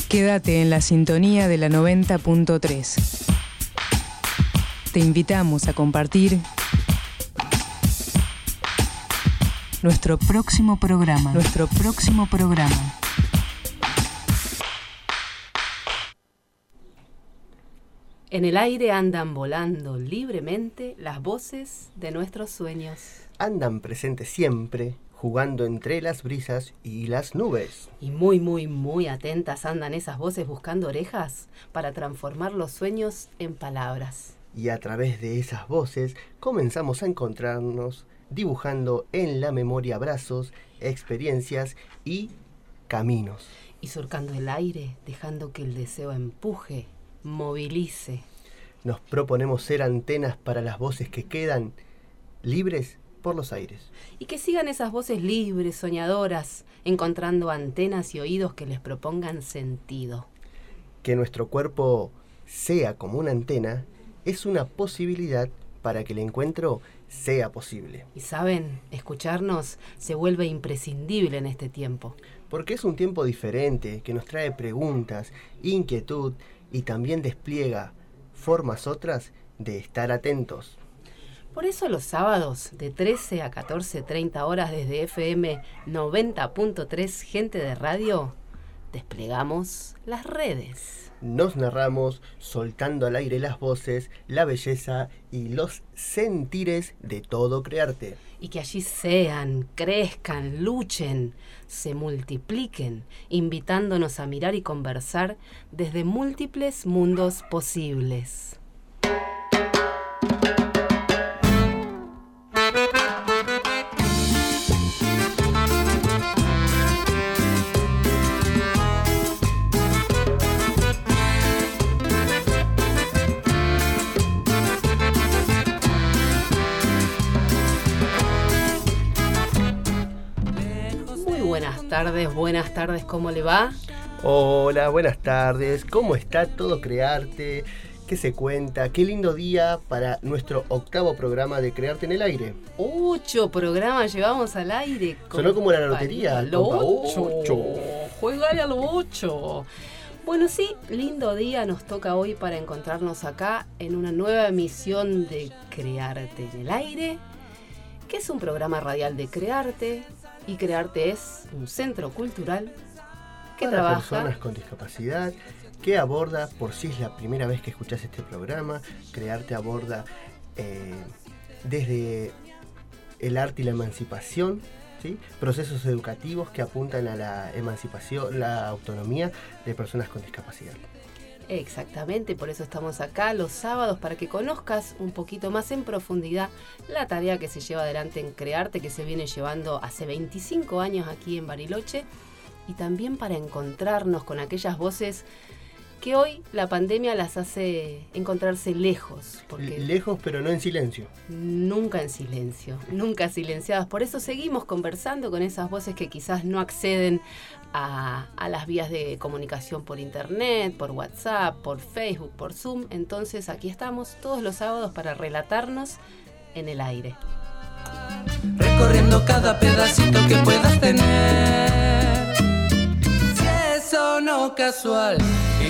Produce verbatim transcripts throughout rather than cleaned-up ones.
Quédate en la sintonía de la noventa punto tres. Te invitamos a compartir nuestro próximo programa. Nuestro próximo programa. En el aire andan volando libremente las voces de nuestros sueños. Andan presentes siempre, jugando entre las brisas y las nubes. Y muy, muy, muy atentas andan esas voces buscando orejas para transformar los sueños en palabras. Y a través de esas voces comenzamos a encontrarnos dibujando en la memoria abrazos, experiencias y caminos. Y surcando el aire, dejando que el deseo empuje, movilice. Nos proponemos ser antenas para las voces que quedan libres por los aires. Y que sigan esas voces libres, soñadoras, encontrando antenas y oídos que les propongan sentido. Que nuestro cuerpo sea como una antena es una posibilidad para que el encuentro sea posible. Y saben, escucharnos se vuelve imprescindible en este tiempo. Porque es un tiempo diferente que nos trae preguntas, inquietud y también despliega formas otras de estar atentos. Por eso los sábados de trece a catorce treinta horas desde F M noventa punto tres Gente de Radio, desplegamos las redes. Nos narramos soltando al aire las voces, la belleza y los sentires de todo crearte. Y que allí sean, crezcan, luchen, se multipliquen, invitándonos a mirar y conversar desde múltiples mundos posibles. Buenas tardes, buenas tardes, ¿cómo le va? Hola, buenas tardes, ¿cómo está todo Crearte? ¿Qué se cuenta? Qué lindo día para nuestro octavo programa de Crearte en el Aire. Ocho programas llevamos al aire. Sonó como la lotería. Lo ocho. ocho. Juega a lo ocho. Bueno, sí, lindo día nos toca hoy para encontrarnos acá en una nueva emisión de Crearte en el Aire, que es un programa radial de Crearte. Y Crearte es un centro cultural que para trabaja personas con discapacidad, que aborda, por si es la primera vez que escuchás este programa, Crearte aborda eh, desde el arte y la emancipación, ¿sí? Procesos educativos que apuntan a la emancipación, la autonomía de personas con discapacidad. Exactamente, por eso estamos acá los sábados, para que conozcas un poquito más en profundidad la tarea que se lleva adelante en Crearte, que se viene llevando hace veinticinco años aquí en Bariloche, y también para encontrarnos con aquellas voces que hoy la pandemia las hace encontrarse lejos. Porque lejos, pero no en silencio. Nunca en silencio, nunca silenciadas. Por eso seguimos conversando con esas voces que quizás no acceden a, a las vías de comunicación por internet, por WhatsApp, por Facebook, por Zoom. Entonces aquí estamos todos los sábados para relatarnos en el aire. Recorriendo cada pedacito que puedas tener. Si eso no casual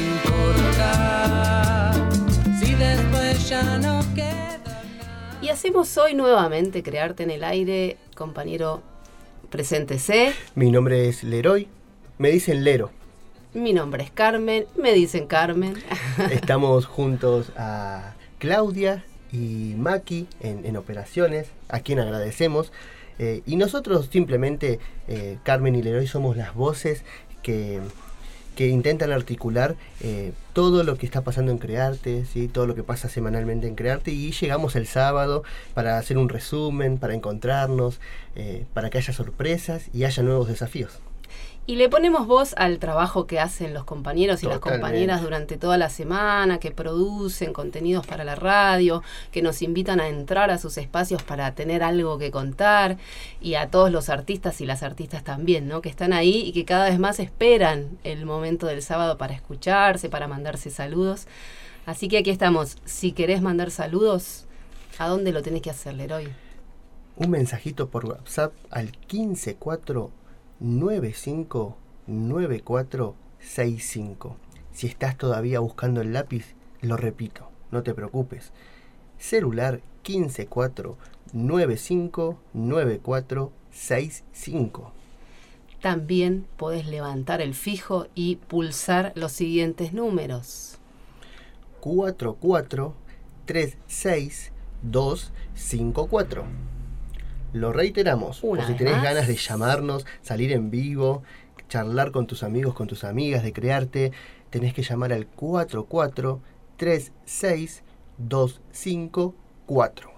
importa, si después ya no queda nada. Y hacemos hoy nuevamente Crearte en el Aire. Compañero, preséntese. Mi nombre es Leroy, me dicen Lero. Mi nombre es Carmen, me dicen Carmen. Estamos juntos a Claudia y Maki en, en operaciones, a quien agradecemos. Eh, y nosotros simplemente, eh, Carmen y Leroy, somos las voces que... que intentan articular eh, todo lo que está pasando en Crearte, ¿sí? Todo lo que pasa semanalmente en Crearte, y llegamos el sábado para hacer un resumen, para encontrarnos, eh, para que haya sorpresas y haya nuevos desafíos. Y le ponemos voz al trabajo que hacen los compañeros y Totalmente. Las compañeras durante toda la semana, que producen contenidos para la radio, que nos invitan a entrar a sus espacios para tener algo que contar, y a todos los artistas y las artistas también, ¿no? Que están ahí y que cada vez más esperan el momento del sábado para escucharse, para mandarse saludos. Así que aquí estamos. Si querés mandar saludos, ¿a dónde lo tenés que hacer, Leroy? Un mensajito por WhatsApp al quince cuatro nueve cinco nueve cuatro seis cinco. Si estás todavía buscando el lápiz, lo repito, no te preocupes. Celular uno cinco cuatro nueve cinco nueve cuatro seis cinco. También podés levantar el fijo y pulsar los siguientes números. cuatro cuatro tres seis dos cinco cuatro. Lo reiteramos, Una por si vez tenés más. ganas de llamarnos, salir en vivo, charlar con tus amigos, con tus amigas, de crearte, tenés que llamar al cuatro cuatro tres seis dos cinco cuatro.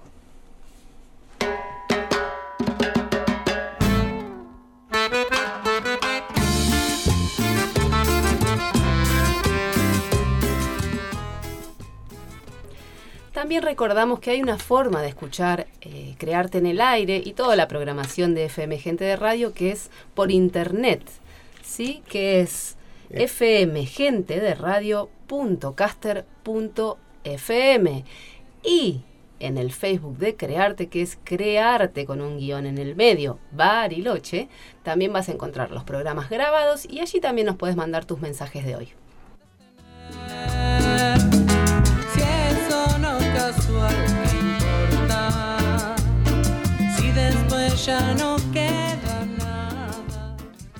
También recordamos que hay una forma de escuchar eh, Crearte en el Aire y toda la programación de F M Gente de Radio, que es por internet, ¿sí? Que es f m gente de radio punto caster punto f m, y en el Facebook de Crearte, que es Crearte con un guión en el medio, Bariloche, también vas a encontrar los programas grabados y allí también nos puedes mandar tus mensajes de hoy. Si eso no casual, ¿qué importa? Si después ya no queda nada.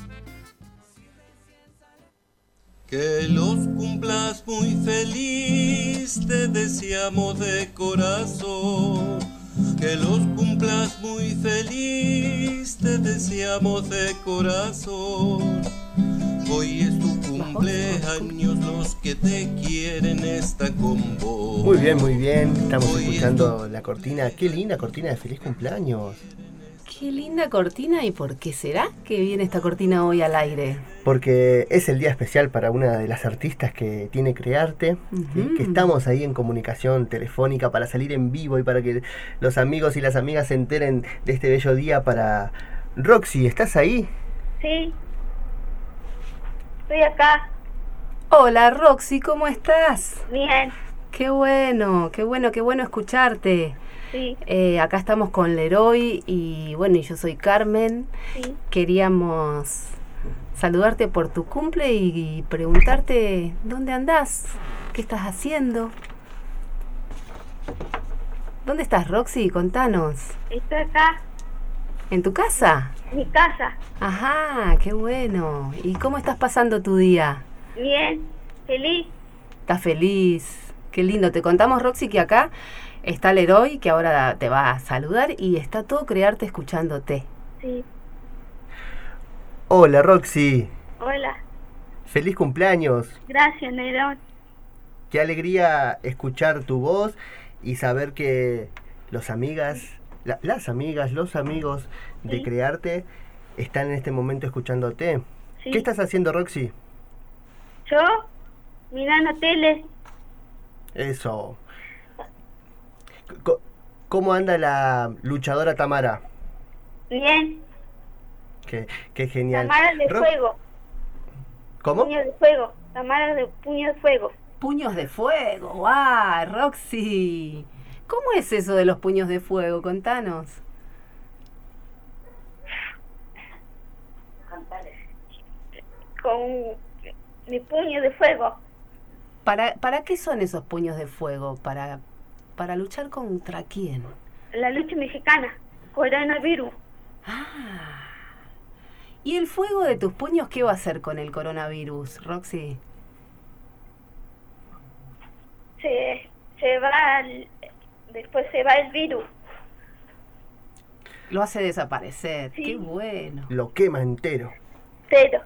Que los cumplas muy feliz, te deseamos de corazón. Que los cumplas muy feliz, te deseamos de corazón. Hoy es tu cumpleaños, los que te quieren están con vos. Muy bien, muy bien, estamos escuchando la cortina, qué linda cortina de feliz cumpleaños. Qué linda cortina, ¿y por qué será que viene esta cortina hoy al aire? Porque es el día especial para una de las artistas que tiene Crearte, Uh-huh. ¿sí? Que estamos ahí en comunicación telefónica para salir en vivo y para que los amigos y las amigas se enteren de este bello día para... Roxy, ¿estás ahí? Sí. Estoy acá. Hola Roxy, ¿cómo estás? Bien. Qué bueno, qué bueno, qué bueno escucharte. Sí. Eh, acá estamos con Leroy y bueno, y yo soy Carmen. Sí. Queríamos saludarte por tu cumple y, y preguntarte dónde andás, qué estás haciendo. ¿Dónde estás, Roxy? Contanos. Estoy acá. ¿En tu casa? Mi casa. Ajá, qué bueno. ¿Y cómo estás pasando tu día? Bien. Feliz. ¿Estás feliz? Qué lindo. Te contamos, Roxy, que acá está Leroy, que ahora te va a saludar, y está todo Crearte escuchándote. Sí. Hola Roxy, Hola. feliz cumpleaños. Gracias, Nerón. Qué alegría escuchar tu voz y saber que los amigas, la- las amigas, los amigos de Sí. Crearte están en este momento escuchándote. Sí. ¿Qué estás haciendo, Roxy? Yo, mirando tele. Eso. Co- ¿Cómo anda la luchadora Tamara? Bien. Qué, qué genial. Tamara de Ro- fuego. ¿Cómo? Puño de fuego. Tamara de puño de fuego. Puños de fuego, ¡guau, Roxy! ¿Cómo es eso de los puños de fuego? Contanos. Con mi puño de fuego. ¿Para, ¿Para qué son esos puños de fuego? ¿Para, para luchar contra quién? La lucha mexicana. Coronavirus. Ah. ¿Y el fuego de tus puños qué va a hacer con el coronavirus, Roxy? Se, se va, el- después se va el virus. Lo hace desaparecer. Sí. ¡Qué bueno! Lo quema entero. Cero.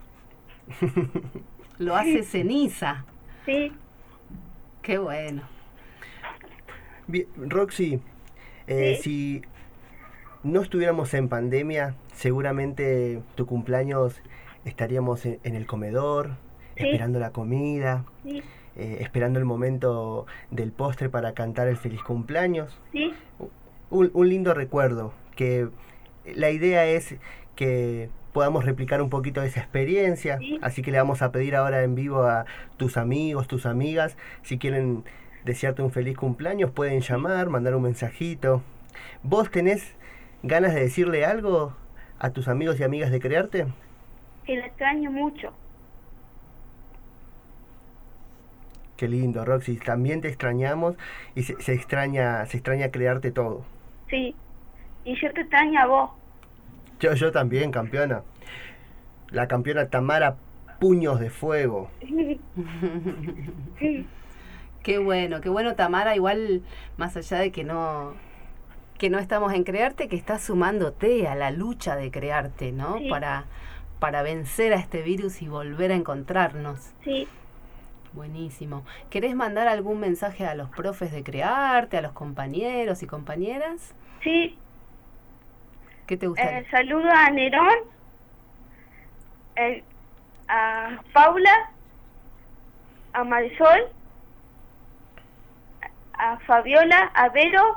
Lo hace ceniza. Sí. ¡Qué bueno! Bien, Roxy, eh, Sí. si no estuviéramos en pandemia, seguramente tu cumpleaños estaríamos en, en el comedor, Sí. esperando la comida, Sí. eh, esperando el momento del postre para cantar el feliz cumpleaños. Sí. Un, un lindo recuerdo, que la idea es que podamos replicar un poquito de esa experiencia, Sí. así que le vamos a pedir ahora en vivo a tus amigos, tus amigas, si quieren desearte un feliz cumpleaños, pueden llamar, mandar un mensajito. ¿Vos tenés ganas de decirle algo a tus amigos y amigas de Crearte? Que la extraño mucho. Qué lindo, Roxy. También te extrañamos y se, se extraña se extraña crearte todo. Sí, y yo te extraño a vos. Yo, yo también, campeona. La campeona Tamara Puños de Fuego. Qué bueno, qué bueno, Tamara, igual más allá de que no que no estamos en Crearte, que estás sumándote a la lucha de Crearte, ¿no? Sí. Para, para vencer a este virus y volver a encontrarnos. Sí. Buenísimo. ¿Querés mandar algún mensaje a los profes de Crearte, a los compañeros y compañeras? Sí. ¿Qué te gustaría? Eh, saludo a Nerón, eh, a Paula, a Marisol, a Fabiola, a Vero,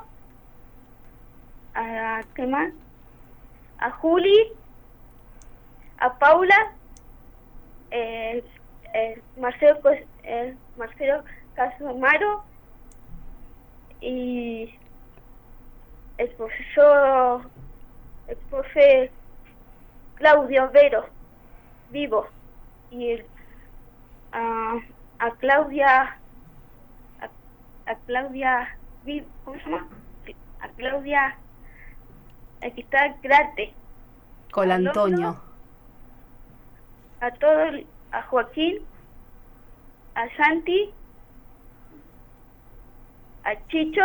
a ¿qué más? A Juli, a Paula, eh, eh, Marcelo, eh, Marcelo Casomaro y el profesor, el profe Claudio Vero, vivo, y el, a, a Claudia, a, a Claudia, ¿cómo se llama? A Claudia, aquí está Grate. Con Antonio. A todos, a Joaquín, a Santi, a Chicho,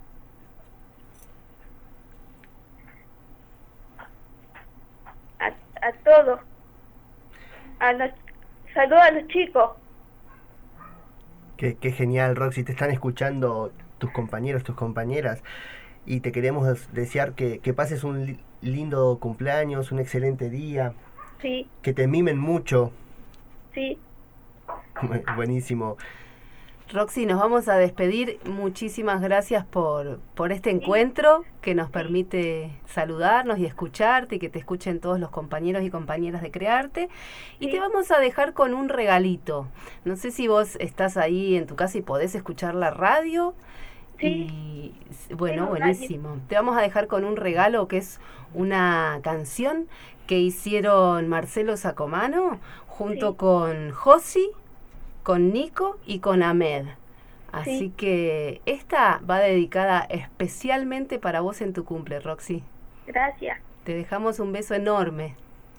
a, a todos, a los, saludos a los chicos. Qué, qué genial, Roxy. Te están escuchando tus compañeros, tus compañeras. Y te queremos desear que, que pases un li- lindo cumpleaños, un excelente día. Sí, Que te mimen mucho. sí, Buenísimo. Roxy, nos vamos a despedir. Muchísimas gracias por, por este encuentro que nos permite saludarnos y escucharte y que te escuchen todos los compañeros y compañeras de Crearte. Y Sí. te vamos a dejar con un regalito. No sé si vos estás ahí en tu casa y podés escuchar la radio. Sí. Y bueno, Tengo buenísimo. Te vamos a dejar con un regalo que es una canción que hicieron Marcelo Sacomano junto Sí. con Josi, con Nico y con Ahmed. Así Sí. que esta va dedicada especialmente para vos en tu cumple, Roxy. gracias. Te dejamos un beso enorme.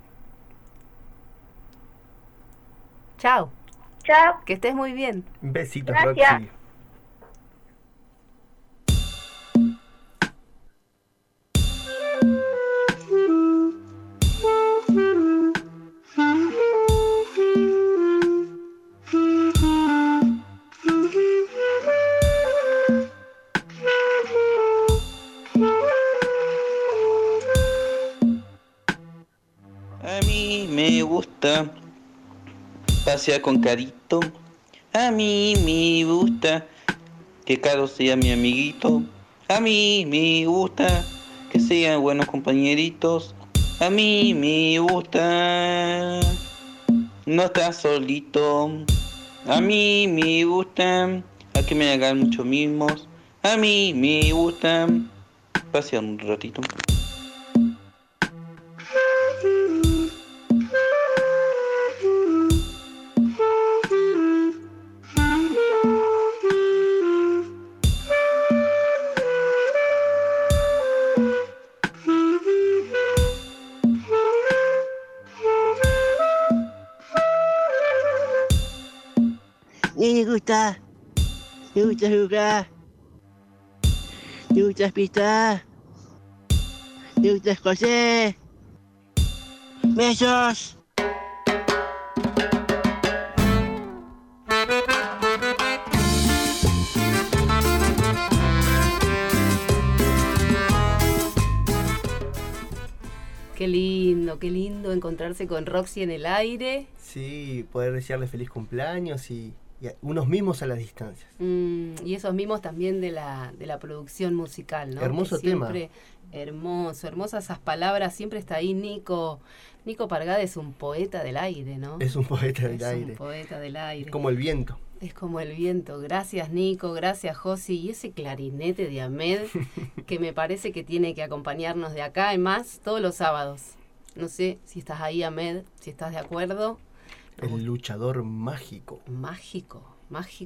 Chao, Chao. que estés muy bien. Besitos, Gracias. Roxy. A mí me gusta pasear con Carito. A mí me gusta que Caro sea mi amiguito. A mí me gusta que sean buenos compañeritos. A mí me gusta no estar solito. A mí me gusta a que me hagan muchos mimos. A mí me gusta pasear un ratito. Me gusta, me gusta jugar, me gusta pintar, me gusta coser. Besos. Qué lindo, qué lindo encontrarse con Roxy en el aire. Sí, poder desearle feliz cumpleaños y, y a- unos mimos a las distancias. Mm, y esos mismos también de la, de la producción musical, ¿no? Hermoso Que tema. siempre, hermoso, hermosas esas palabras. Siempre está ahí Nico. Nico Pargada es un poeta del aire, ¿no? Es un poeta del Es aire. un poeta del aire. Como el viento. Es como el viento. Gracias, Nico. Gracias, Josi. Y ese clarinete de Ahmed, que me parece que tiene que acompañarnos de acá en más todos los sábados. No sé si estás ahí, Ahmed, si estás de acuerdo. El luchador mágico. Mágico, mágico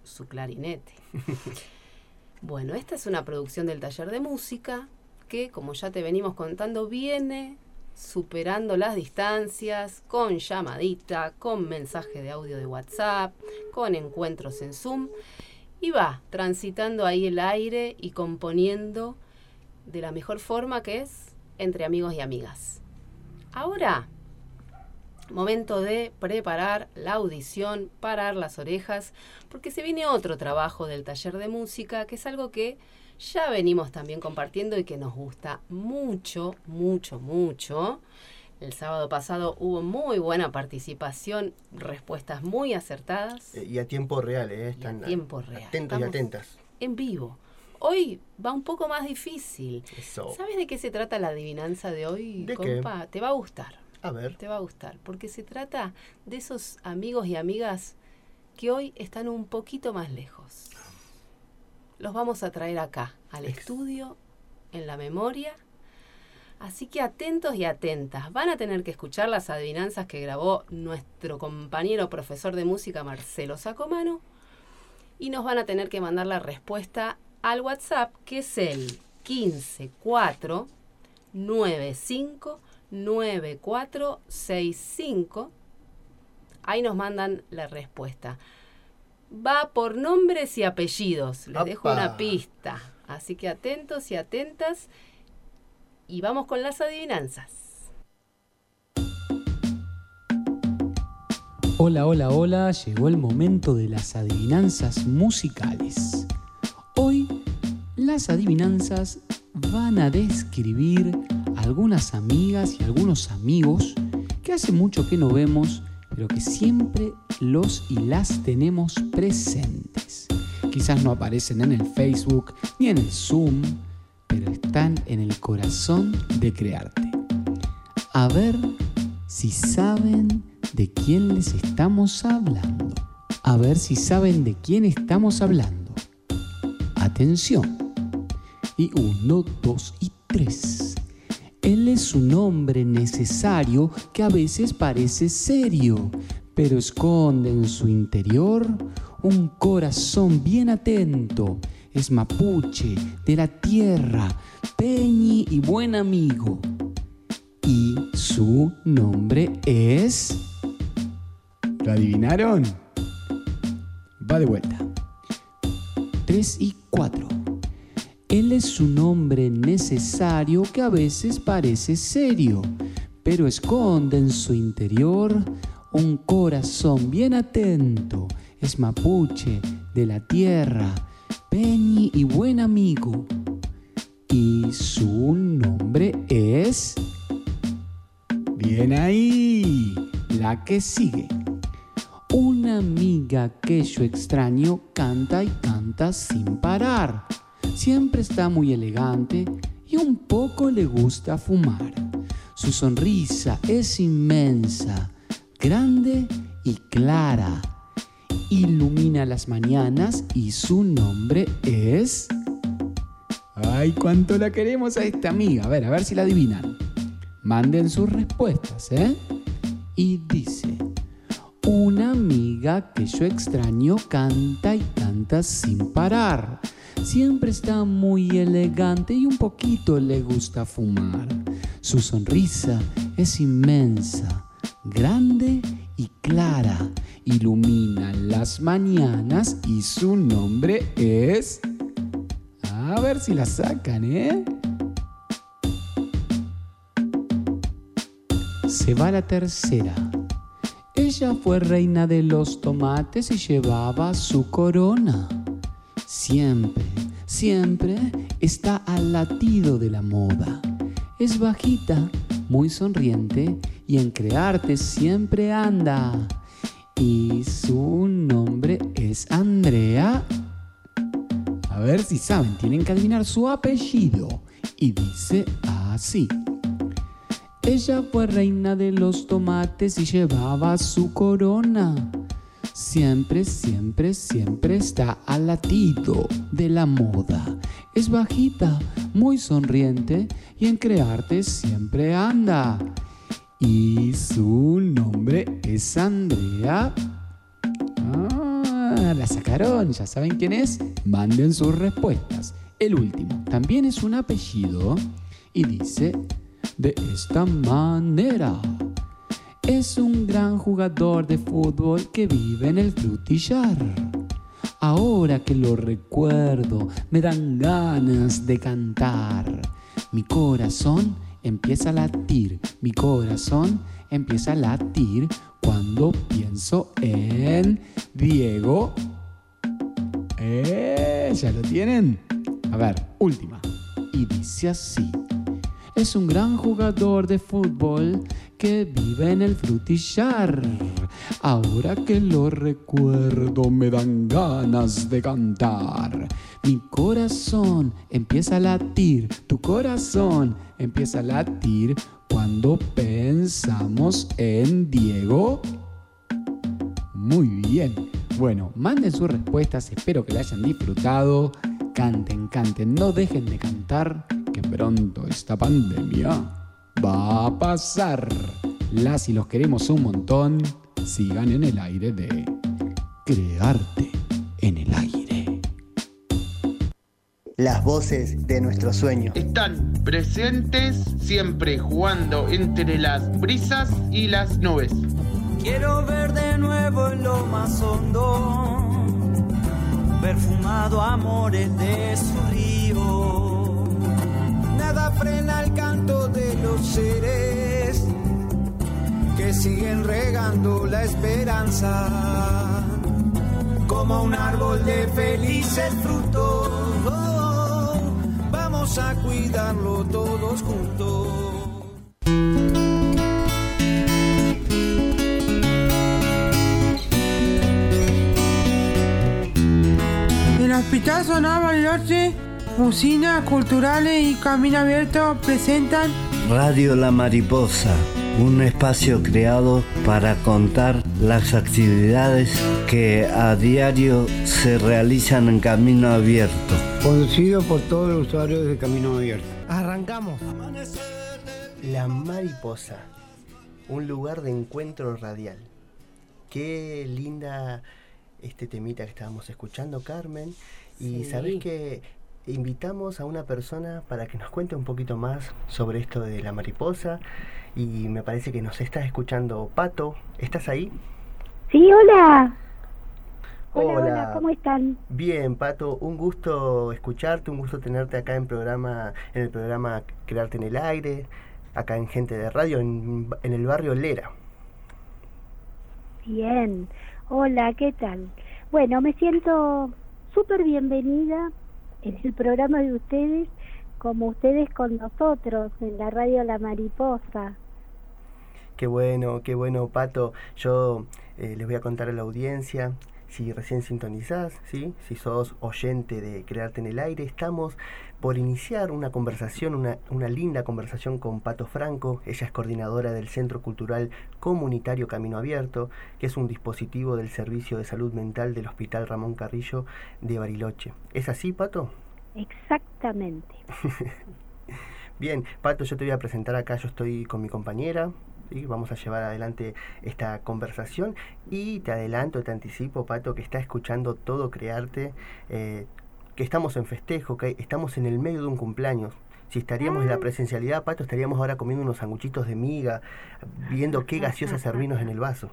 su clarinete. Bueno, esta es una producción del Taller de Música que, como ya te venimos contando, viene superando las distancias con llamadita, con mensaje de audio de WhatsApp, con encuentros en Zoom, y va transitando ahí el aire y componiendo de la mejor forma, que es entre amigos y amigas. Ahora, momento de preparar la audición, parar las orejas, porque se viene otro trabajo del Taller de Música, que es algo que ya venimos también compartiendo y que nos gusta mucho, mucho, mucho. El sábado pasado hubo muy buena participación, respuestas muy acertadas. Eh, y a tiempo real, ¿eh? Están a tiempo real. Atentos y atentas. En vivo. Hoy va un poco más difícil. Eso. ¿Sabes de qué se trata la adivinanza de hoy, ¿De compa? qué? Te va a gustar. A ver. Te va a gustar, porque se trata de esos amigos y amigas que hoy están un poquito más lejos. Los vamos a traer acá, al Ex. estudio, en la memoria. Así que atentos y atentas. Van a tener que escuchar las adivinanzas que grabó nuestro compañero profesor de música, Marcelo Sacomano. Y nos van a tener que mandar la respuesta al WhatsApp, que es el quince cuatro nueve cinco nueve cuatro seis cinco. Ahí nos mandan la respuesta. Va por nombres y apellidos. Les ¡Apa! dejo una pista. Así que atentos y atentas. Y vamos con las adivinanzas. Hola, hola, hola. Llegó el momento de las adivinanzas musicales. Hoy, las adivinanzas van a describir a algunas amigas y algunos amigos que hace mucho que no vemos, pero que siempre los y las tenemos presentes. Quizás no aparecen en el Facebook ni en el Zoom, pero están en el corazón de Crearte. A ver si saben de quién les estamos hablando. A ver si saben de quién estamos hablando. Atención. Y uno, dos y tres. Él es un hombre necesario que a veces parece serio, pero esconde en su interior un corazón bien atento. Es mapuche, de la tierra, peñi y buen amigo. Y su nombre es... ¿Lo adivinaron? Va de vuelta. Tres y cuatro. Él es un hombre necesario que a veces parece serio, pero esconde en su interior un corazón bien atento. Es mapuche, de la tierra, peñi y buen amigo. Y su nombre es... Bien ahí, la que sigue. Una amiga que yo extraño canta y canta sin parar. Siempre está muy elegante y un poco le gusta fumar. Su sonrisa es inmensa, grande y clara. Ilumina las mañanas y su nombre es... ¡Ay, cuánto la queremos a esta amiga! A ver, a ver si la adivinan. Manden sus respuestas, ¿eh? Y dice... Una amiga que yo extraño canta y canta sin parar. Siempre está muy elegante y un poquito le gusta fumar. Su sonrisa es inmensa, grande y clara. Ilumina las mañanas y su nombre es... A ver si la sacan, ¿eh? Se va la tercera. Ella fue reina de los tomates y llevaba su corona. Siempre, siempre está al latido de la moda. Es bajita, muy sonriente y en Crearte siempre anda. Y su nombre es Andrea. A ver si saben, tienen que adivinar su apellido. Y dice así. Ella fue reina de los tomates y llevaba su corona. Siempre, siempre, siempre está al latido de la moda. Es bajita, muy sonriente y en Crearte siempre anda. Y su nombre es Andrea. Ah, la sacaron, ya saben quién es. Manden sus respuestas. El último también es un apellido y dice de esta manera. Es un gran jugador de fútbol que vive en el Frutillar. Ahora que lo recuerdo, me dan ganas de cantar. Mi corazón empieza a latir, mi corazón empieza a latir cuando pienso en Diego. ¿Eh? ¿Ya lo tienen? A ver, última. Y dice así. Es un gran jugador de fútbol que vive en el Frutillar. Ahora que lo recuerdo me dan ganas de cantar. Mi corazón empieza a latir, tu corazón empieza a latir cuando pensamos en Diego. Muy bien. Bueno, manden sus respuestas, espero que la hayan disfrutado. Canten, canten, no dejen de cantar, que pronto esta pandemia va a pasar. Las y los queremos un montón. Sigan en el aire de Crearte en el Aire. Las voces de nuestro sueño están presentes, siempre jugando entre las brisas y las nubes. Quiero ver de nuevo en lo más hondo, perfumado amores de su río. Nada frena el canto de los seres que siguen regando la esperanza, como un árbol de felices frutos. Oh, vamos a cuidarlo todos juntos. El Hospital Zonal Bariloche, Usinas Culturales y Camino Abierto presentan Radio La Mariposa, un espacio creado para contar las actividades que a diario se realizan en Camino Abierto. Conducido por todos los usuarios de Camino Abierto. Arrancamos. La Mariposa, un lugar de encuentro radial. Qué linda este temita que estábamos escuchando, Carmen. Y sí, sabés que invitamos a una persona para que nos cuente un poquito más sobre esto de la mariposa. Y me parece que nos estás escuchando, Pato. ¿Estás ahí? Sí, hola. Hola, hola, hola, ¿cómo están? Bien, Pato, un gusto escucharte, un gusto tenerte acá en programa, en el programa Crearte en el Aire, acá en Gente de Radio, en, en el barrio Lera. Bien, hola, ¿qué tal? Bueno, me siento súper bienvenida en el programa de ustedes, como ustedes con nosotros, en la radio La Mariposa. Qué bueno, qué bueno, Pato. Yo eh, les voy a contar a la audiencia, si recién sintonizás, ¿sí? Si sos oyente de Crearte en el Aire, estamos por iniciar una conversación, una, una linda conversación con Pato Franco. Ella es coordinadora del Centro Cultural Comunitario Camino Abierto, que es un dispositivo del Servicio de Salud Mental del Hospital Ramón Carrillo de Bariloche. ¿Es así, Pato? Exactamente. Bien, Pato, yo te voy a presentar acá, yo estoy con mi compañera, ¿sí? Vamos a llevar adelante esta conversación y te adelanto, te anticipo, Pato, que está escuchando todo Crearte, eh, que estamos en festejo, que estamos en el medio de un cumpleaños. Si estaríamos en la presencialidad, Pato, estaríamos ahora comiendo unos sanguchitos de miga, viendo qué gaseosa servirnos en el vaso.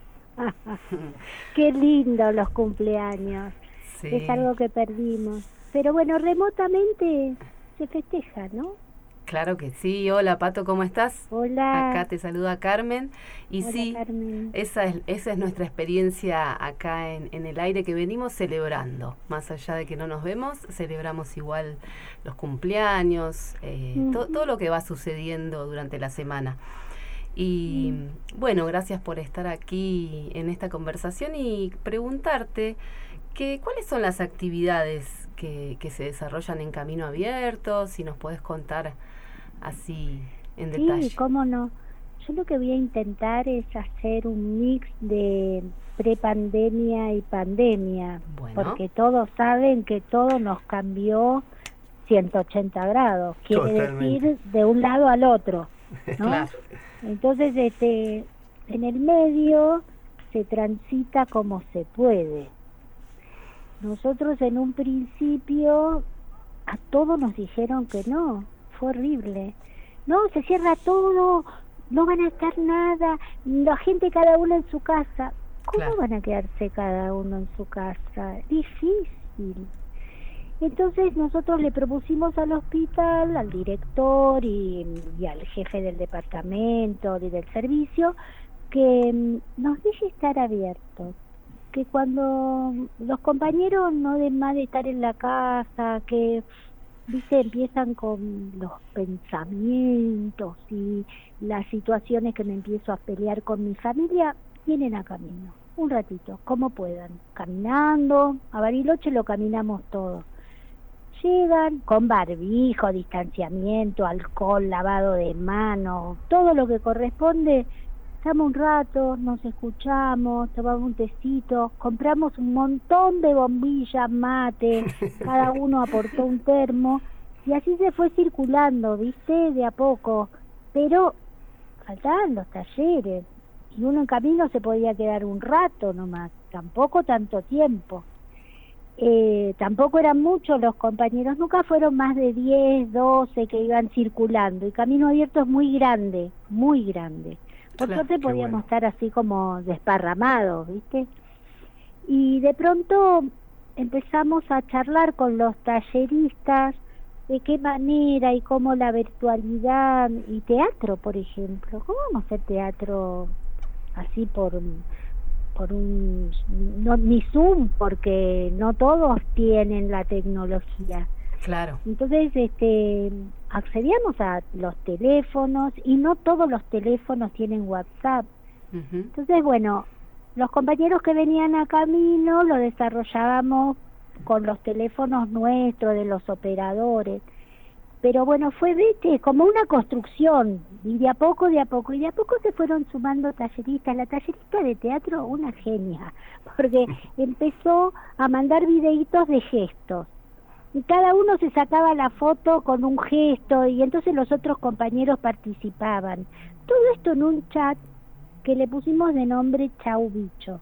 Qué lindo los cumpleaños. Sí. Es algo que perdimos. Pero bueno, remotamente se festeja, ¿no? Claro que sí. Hola, Pato, ¿cómo estás? Hola. Acá te saluda Carmen. Y Hola, sí, Carmen. Esa, es, esa es nuestra experiencia acá en, en el aire, que venimos celebrando. Más allá de que no nos vemos, celebramos igual los cumpleaños, eh, uh-huh. to, todo lo que va sucediendo durante la semana. Y uh-huh. bueno, gracias por estar aquí en esta conversación y preguntarte que, ¿cuáles son las actividades que, que se desarrollan en Camino Abierto? Si nos puedes contar así en sí, detalle. Sí, cómo no. Yo lo que voy a intentar es hacer un mix de prepandemia y pandemia, bueno. Porque todos saben que todo nos cambió ciento ochenta grados, quiere Totalmente. decir de un lado al otro, ¿no? Claro. Entonces, este, en el medio se transita como se puede, nosotros en un principio a todos nos dijeron que no, fue horrible. No, se cierra todo, no van a estar nada, la gente cada uno en su casa. ¿Cómo claro. van a quedarse cada uno en su casa? Difícil. Entonces nosotros le propusimos al hospital, al director y, y al jefe del departamento y del servicio que nos deje estar abiertos, que cuando los compañeros no den más de estar en la casa, que viste empiezan con los pensamientos y las situaciones que me empiezo a pelear con mi familia, vienen a camino, un ratito, como puedan, caminando, a Bariloche lo caminamos todo. Llegan con barbijo, distanciamiento, alcohol, lavado de manos, todo lo que corresponde. Estamos un rato, nos escuchamos, tomamos un tecito, compramos un montón de bombillas, mate, cada uno aportó un termo y así se fue circulando, ¿viste? De a poco. Pero faltaban los talleres y uno en camino se podía quedar un rato nomás, tampoco tanto tiempo. Eh, tampoco eran muchos los compañeros, nunca fueron más de diez, doce que iban circulando y Camino Abierto es muy grande, muy grande. Por claro, suerte podíamos bueno. estar así como desparramados, ¿viste? Y de pronto empezamos a charlar con los talleristas de qué manera y cómo la virtualidad y teatro, por ejemplo. ¿Cómo vamos a hacer teatro así por... por un no, ni Zoom, porque no todos tienen la tecnología. Claro. Entonces, este, accedíamos a los teléfonos y no todos los teléfonos tienen WhatsApp. Uh-huh. Entonces, bueno, los compañeros que venían a camino lo desarrollábamos con los teléfonos nuestros, de los operadores. Pero bueno, fue, viste, como una construcción, y de a poco, de a poco, y de a poco se fueron sumando talleristas. La tallerista de teatro, una genia, porque empezó a mandar videitos de gestos, y cada uno se sacaba la foto con un gesto, y entonces los otros compañeros participaban. Todo esto en un chat que le pusimos de nombre Chau Bicho,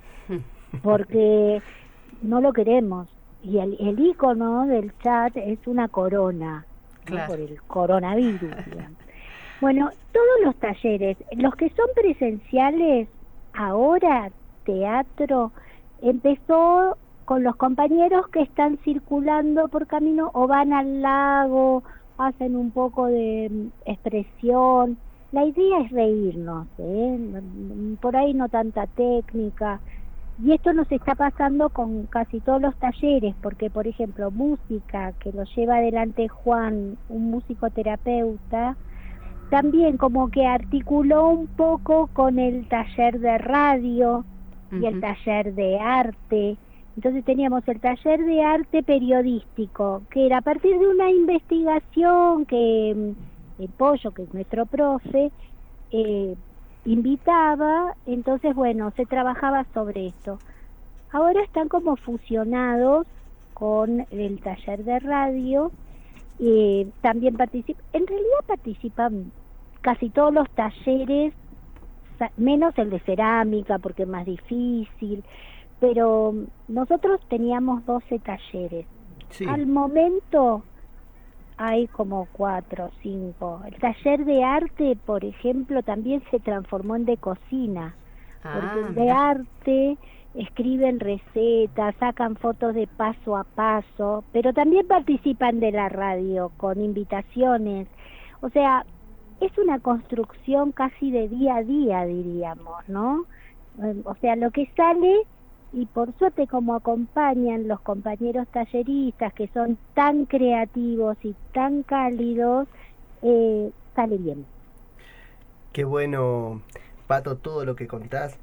porque no lo queremos, y el, el icono del chat es una corona. Claro. Por el coronavirus. Bueno, todos los talleres, los que son presenciales, ahora teatro, empezó con los compañeros que están circulando por camino o van al lago, hacen un poco de expresión. La idea es reírnos, ¿eh? Por ahí no tanta técnica. Y esto nos está pasando con casi todos los talleres, porque por ejemplo música, que lo lleva adelante Juan, un musicoterapeuta, también como que articuló un poco con el taller de radio y uh-huh. el taller de arte. Entonces teníamos el taller de arte periodístico, que era a partir de una investigación que el Pollo, que es nuestro profe, eh, invitaba, entonces bueno, se trabajaba sobre esto. Ahora están como fusionados con el taller de radio, eh, también participan, en realidad participan casi todos los talleres, menos el de cerámica porque es más difícil, pero nosotros teníamos doce talleres. Sí. Al momento hay como cuatro o cinco. El taller de arte, por ejemplo, también se transformó en de cocina. Ah, porque el de arte escriben recetas, sacan fotos de paso a paso, pero también participan de la radio con invitaciones. O sea, es una construcción casi de día a día, diríamos, ¿no? O sea, lo que sale, y por suerte como acompañan los compañeros talleristas que son tan creativos y tan cálidos, eh, sale bien. Qué bueno, Pato, todo lo que contás.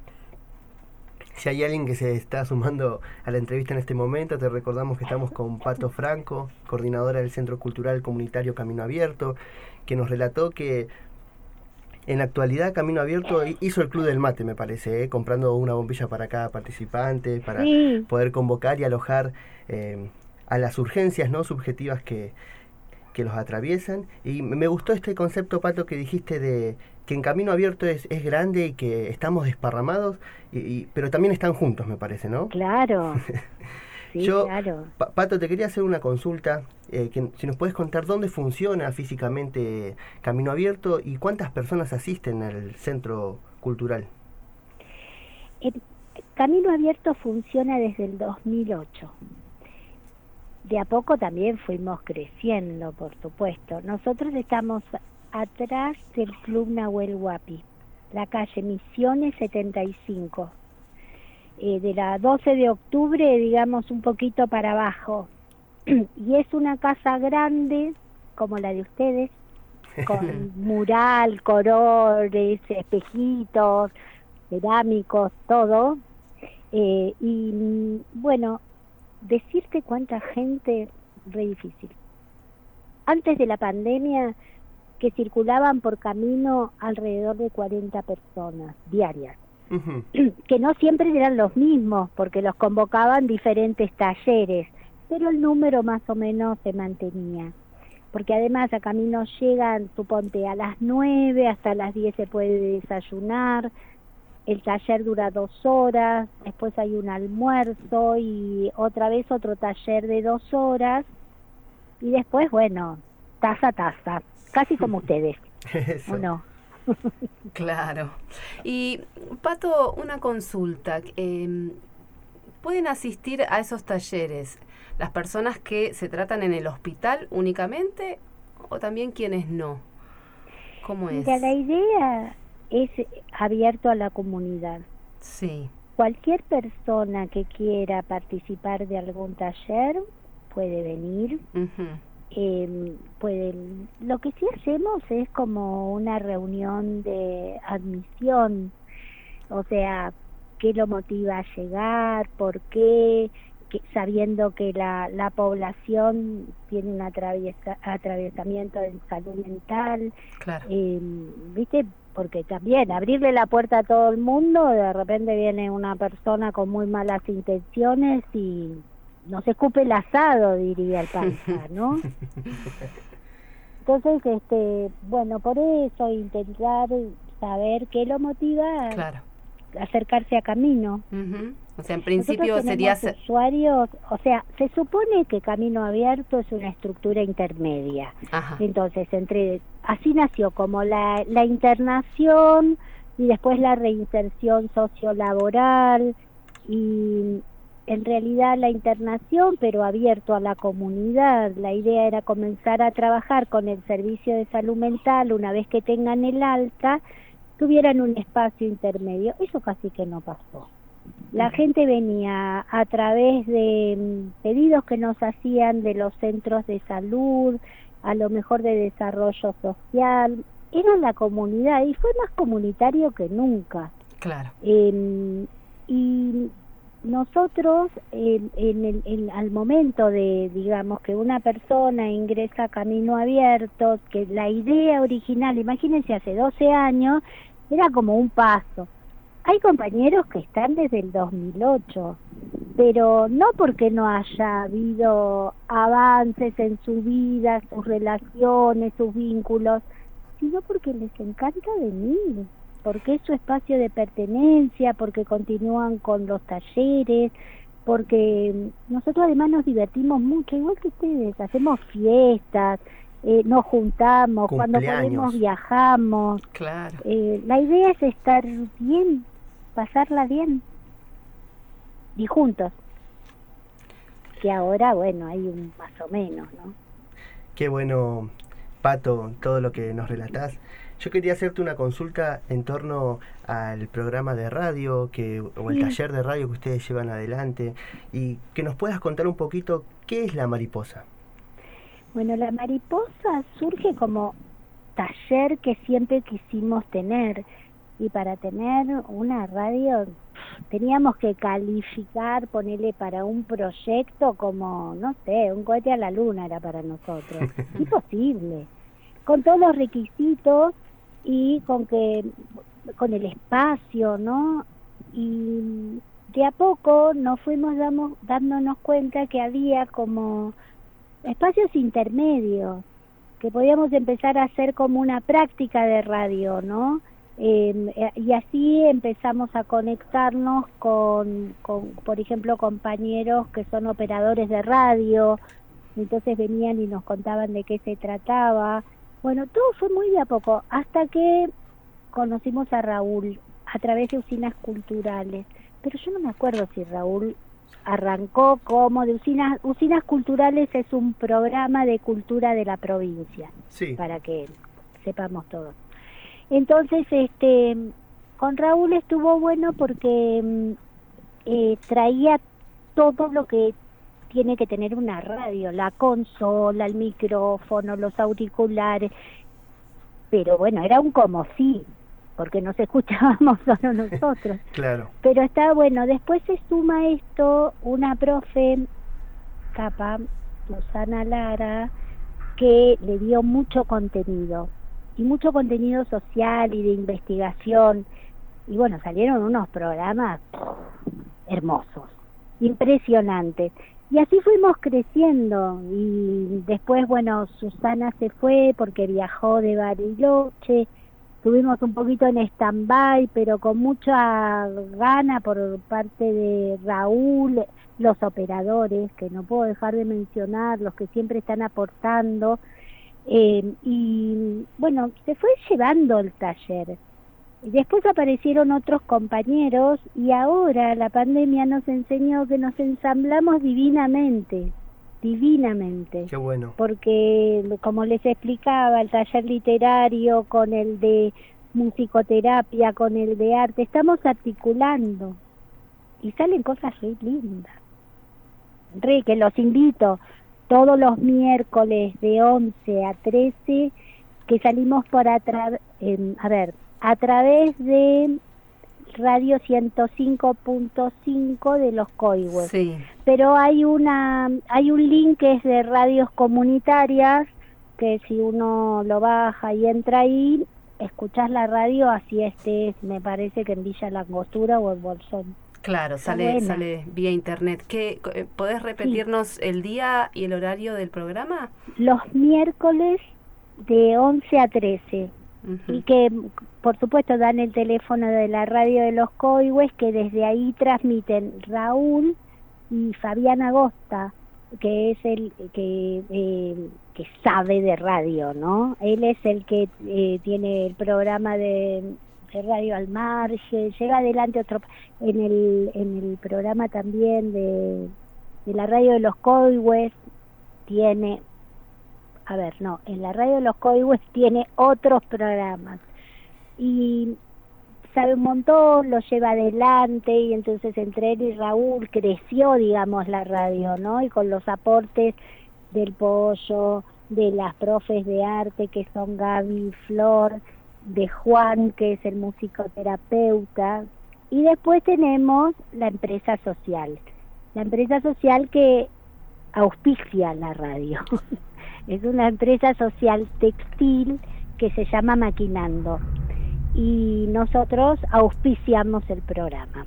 Si hay alguien que se está sumando a la entrevista en este momento, te recordamos que estamos con Pato Franco, coordinadora del Centro Cultural Comunitario Camino Abierto, que nos relató que en la actualidad Camino Abierto hizo el Club del Mate, me parece, ¿eh? comprando una bombilla para cada participante, para sí. poder convocar y alojar eh, a las urgencias no subjetivas que, que los atraviesan. Y me gustó este concepto, Pato, que dijiste de que en Camino Abierto es, es grande y que estamos desparramados, y, y, pero también están juntos, me parece, ¿no? Claro. sí, Yo, claro. Pa- Pato, te quería hacer una consulta, eh, que, si nos puedes contar dónde funciona físicamente Camino Abierto y cuántas personas asisten al centro cultural. El Camino Abierto funciona desde el dos mil ocho. De a poco también fuimos creciendo, por supuesto. Nosotros estamos atrás del Club Nahuel Huapi, la calle Misiones setenta y cinco. Eh, de la doce de octubre, digamos, un poquito para abajo. Y es una casa grande, como la de ustedes, con mural, colores, espejitos, cerámicos, todo. Eh, y bueno, decirte cuánta gente, re difícil. Antes de la pandemia, que circulaban por camino alrededor de cuarenta personas diarias. Uh-huh. Que no siempre eran los mismos, porque los convocaban diferentes talleres, pero el número más o menos se mantenía. Porque además a Camino llegan, suponte, a las nueve, hasta las diez se puede desayunar, el taller dura dos horas, después hay un almuerzo y otra vez otro taller de dos horas, y después, bueno, taza a taza, casi como ustedes, ¿o no? Claro. Y, Pato, una consulta. Eh, ¿Pueden asistir a esos talleres las personas que se tratan en el hospital únicamente o también quienes no? ¿Cómo es? Mira, la idea es abierto a la comunidad. Sí. Cualquier persona que quiera participar de algún taller puede venir. Uh-huh. Eh, pueden, lo que sí hacemos es como una reunión de admisión, o sea, qué lo motiva a llegar, por qué, que, sabiendo que la, la población tiene un atraviesa, atravesamiento de salud mental, claro. eh, ¿viste? Porque también abrirle la puerta a todo el mundo, de repente viene una persona con muy malas intenciones y no se escupe el asado, diría el paisa, ¿no? Entonces, este, bueno, por eso intentar saber qué lo motiva claro. a acercarse a Camino. Uh-huh. O sea, en principio sería... usuarios, o sea, se supone que Camino Abierto es una estructura intermedia. Ajá. Entonces, entre así nació como la, la internación y después la reinserción sociolaboral y... En realidad la internación, pero abierto a la comunidad. La idea era comenzar a trabajar con el servicio de salud mental una vez que tengan el alta, tuvieran un espacio intermedio. Eso casi que no pasó. La gente venía a través de mm, pedidos que nos hacían de los centros de salud, a lo mejor de desarrollo social. Era la comunidad y fue más comunitario que nunca. Claro. Eh, y nosotros, en, en el, en, al momento de, digamos, que una persona ingresa a Camino Abierto, que la idea original, imagínense, hace doce años, era como un paso. Hay compañeros que están desde el dos mil ocho, pero no porque no haya habido avances en su vida, sus relaciones, sus vínculos, sino porque les encanta venir. Porque es su espacio de pertenencia, porque continúan con los talleres, porque nosotros además nos divertimos mucho, igual que ustedes, hacemos fiestas, eh, nos juntamos, cuando podemos viajamos. Claro. Eh, la idea es estar bien, pasarla bien, y juntos. Que ahora, bueno, hay un más o menos, ¿no? Qué bueno, Pato, todo lo que nos relatás. Yo quería hacerte una consulta en torno al programa de radio que o el sí. taller de radio que ustedes llevan adelante y que nos puedas contar un poquito qué es la mariposa. Bueno, la mariposa surge como taller que siempre quisimos tener y para tener una radio teníamos que calificar, ponerle para un proyecto como, no sé, un cohete a la luna era para nosotros. Imposible. Con todos los requisitos y con que con el espacio, ¿no? Y de a poco nos fuimos damos, dándonos cuenta que había como espacios intermedios, que podíamos empezar a hacer como una práctica de radio, ¿no? Eh, y así empezamos a conectarnos con, con, por ejemplo, compañeros que son operadores de radio, entonces venían y nos contaban de qué se trataba. Bueno, todo fue muy de a poco, hasta que conocimos a Raúl a través de Usinas Culturales, pero yo no me acuerdo si Raúl arrancó como de Usinas. Usinas Culturales es un programa de cultura de la provincia, sí, para que sepamos todos. Entonces, este, con Raúl estuvo bueno porque eh, traía todo lo que tiene que tener una radio, la consola, el micrófono, los auriculares, pero bueno, era un como sí, porque nos escuchábamos solo nosotros. Claro. Pero está bueno. Después se suma esto una profe, capa, Susana Lara, que le dio mucho contenido, y mucho contenido social y de investigación, y bueno, salieron unos programas hermosos, impresionantes, y así fuimos creciendo. Y después, bueno, Susana se fue porque viajó de Bariloche, estuvimos un poquito en stand-by, pero con mucha gana por parte de Raúl, los operadores, que no puedo dejar de mencionar, los que siempre están aportando. Eh, y bueno, se fue llevando el taller. Después aparecieron otros compañeros y ahora la pandemia nos enseñó que nos ensamblamos divinamente, divinamente. Qué bueno. Porque, como les explicaba, el taller literario con el de musicoterapia, con el de arte, estamos articulando y salen cosas re lindas. Re, que los invito todos los miércoles de once a trece, que salimos por atra eh, a ver, a través de Radio ciento cinco punto cinco de Los Coihues. Sí. Pero hay una hay un link que es de radios comunitarias, que si uno lo baja y entra ahí, escuchás la radio, así estés, me parece que en Villa La Angostura o en Bolsón. Claro, sale sale vía internet. ¿Qué, ¿Podés repetirnos sí. el día y el horario del programa? Los miércoles de once a trece. Uh-huh. Y que, por supuesto, dan el teléfono de la radio de Los Coihues, que desde ahí transmiten Raúl y Fabián Agosta, que es el que eh, que sabe de radio, ¿no? Él es el que eh, tiene el programa de... de Radio al Margen, llega adelante otro en el en el programa también de, de la radio de Los Coihues, tiene, a ver, no, en la radio de Los Coihues tiene otros programas y sabe un montón, lo lleva adelante, y entonces entre él y Raúl creció, digamos, la radio, ¿no? Y con los aportes del Pollo, de las profes de arte que son Gaby y Flor, de Juan, que es el musicoterapeuta, y después tenemos la empresa social, la empresa social que auspicia la radio. Es una empresa social textil que se llama Maquinando, y nosotros auspiciamos el programa.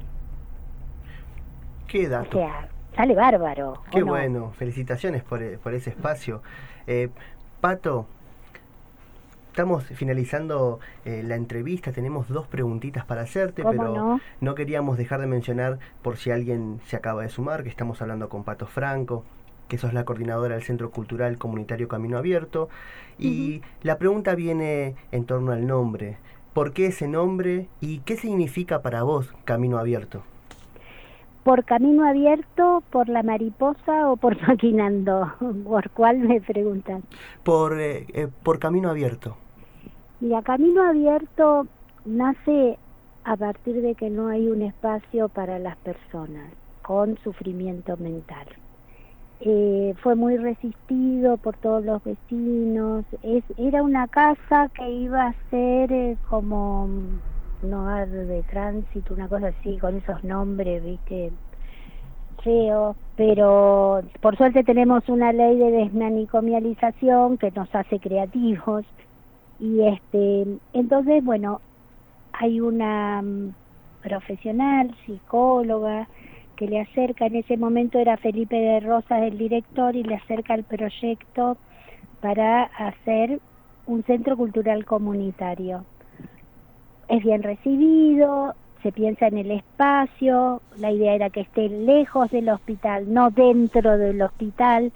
¿Qué dato? O sea, sale bárbaro. Qué no? bueno, felicitaciones por, por ese espacio. Eh, Pato, estamos finalizando eh, la entrevista, tenemos dos preguntitas para hacerte, pero no? no queríamos dejar de mencionar, por si alguien se acaba de sumar, que estamos hablando con Pato Franco, que sos la coordinadora del Centro Cultural Comunitario Camino Abierto, y uh-huh. la pregunta viene en torno al nombre. ¿Por qué ese nombre y qué significa para vos Camino Abierto? ¿Por Camino Abierto, por la mariposa o por Maquinando? ¿Por cuál me preguntan? Por, eh, eh, por Camino Abierto. Mira, Camino Abierto nace a partir de que no hay un espacio para las personas con sufrimiento mental. Eh, fue muy resistido por todos los vecinos. Es, era una casa que iba a ser eh, como un hogar de tránsito, una cosa así, con esos nombres, viste, feos, pero por suerte tenemos una ley de desmanicomialización que nos hace creativos, y este entonces, bueno, hay una um, profesional, psicóloga, que le acerca, en ese momento era Felipe de Rosas el director, y le acerca el proyecto para hacer un centro cultural comunitario. es bien recibido, se piensa en el espacio, la idea era que esté lejos del hospital, no dentro del hospital,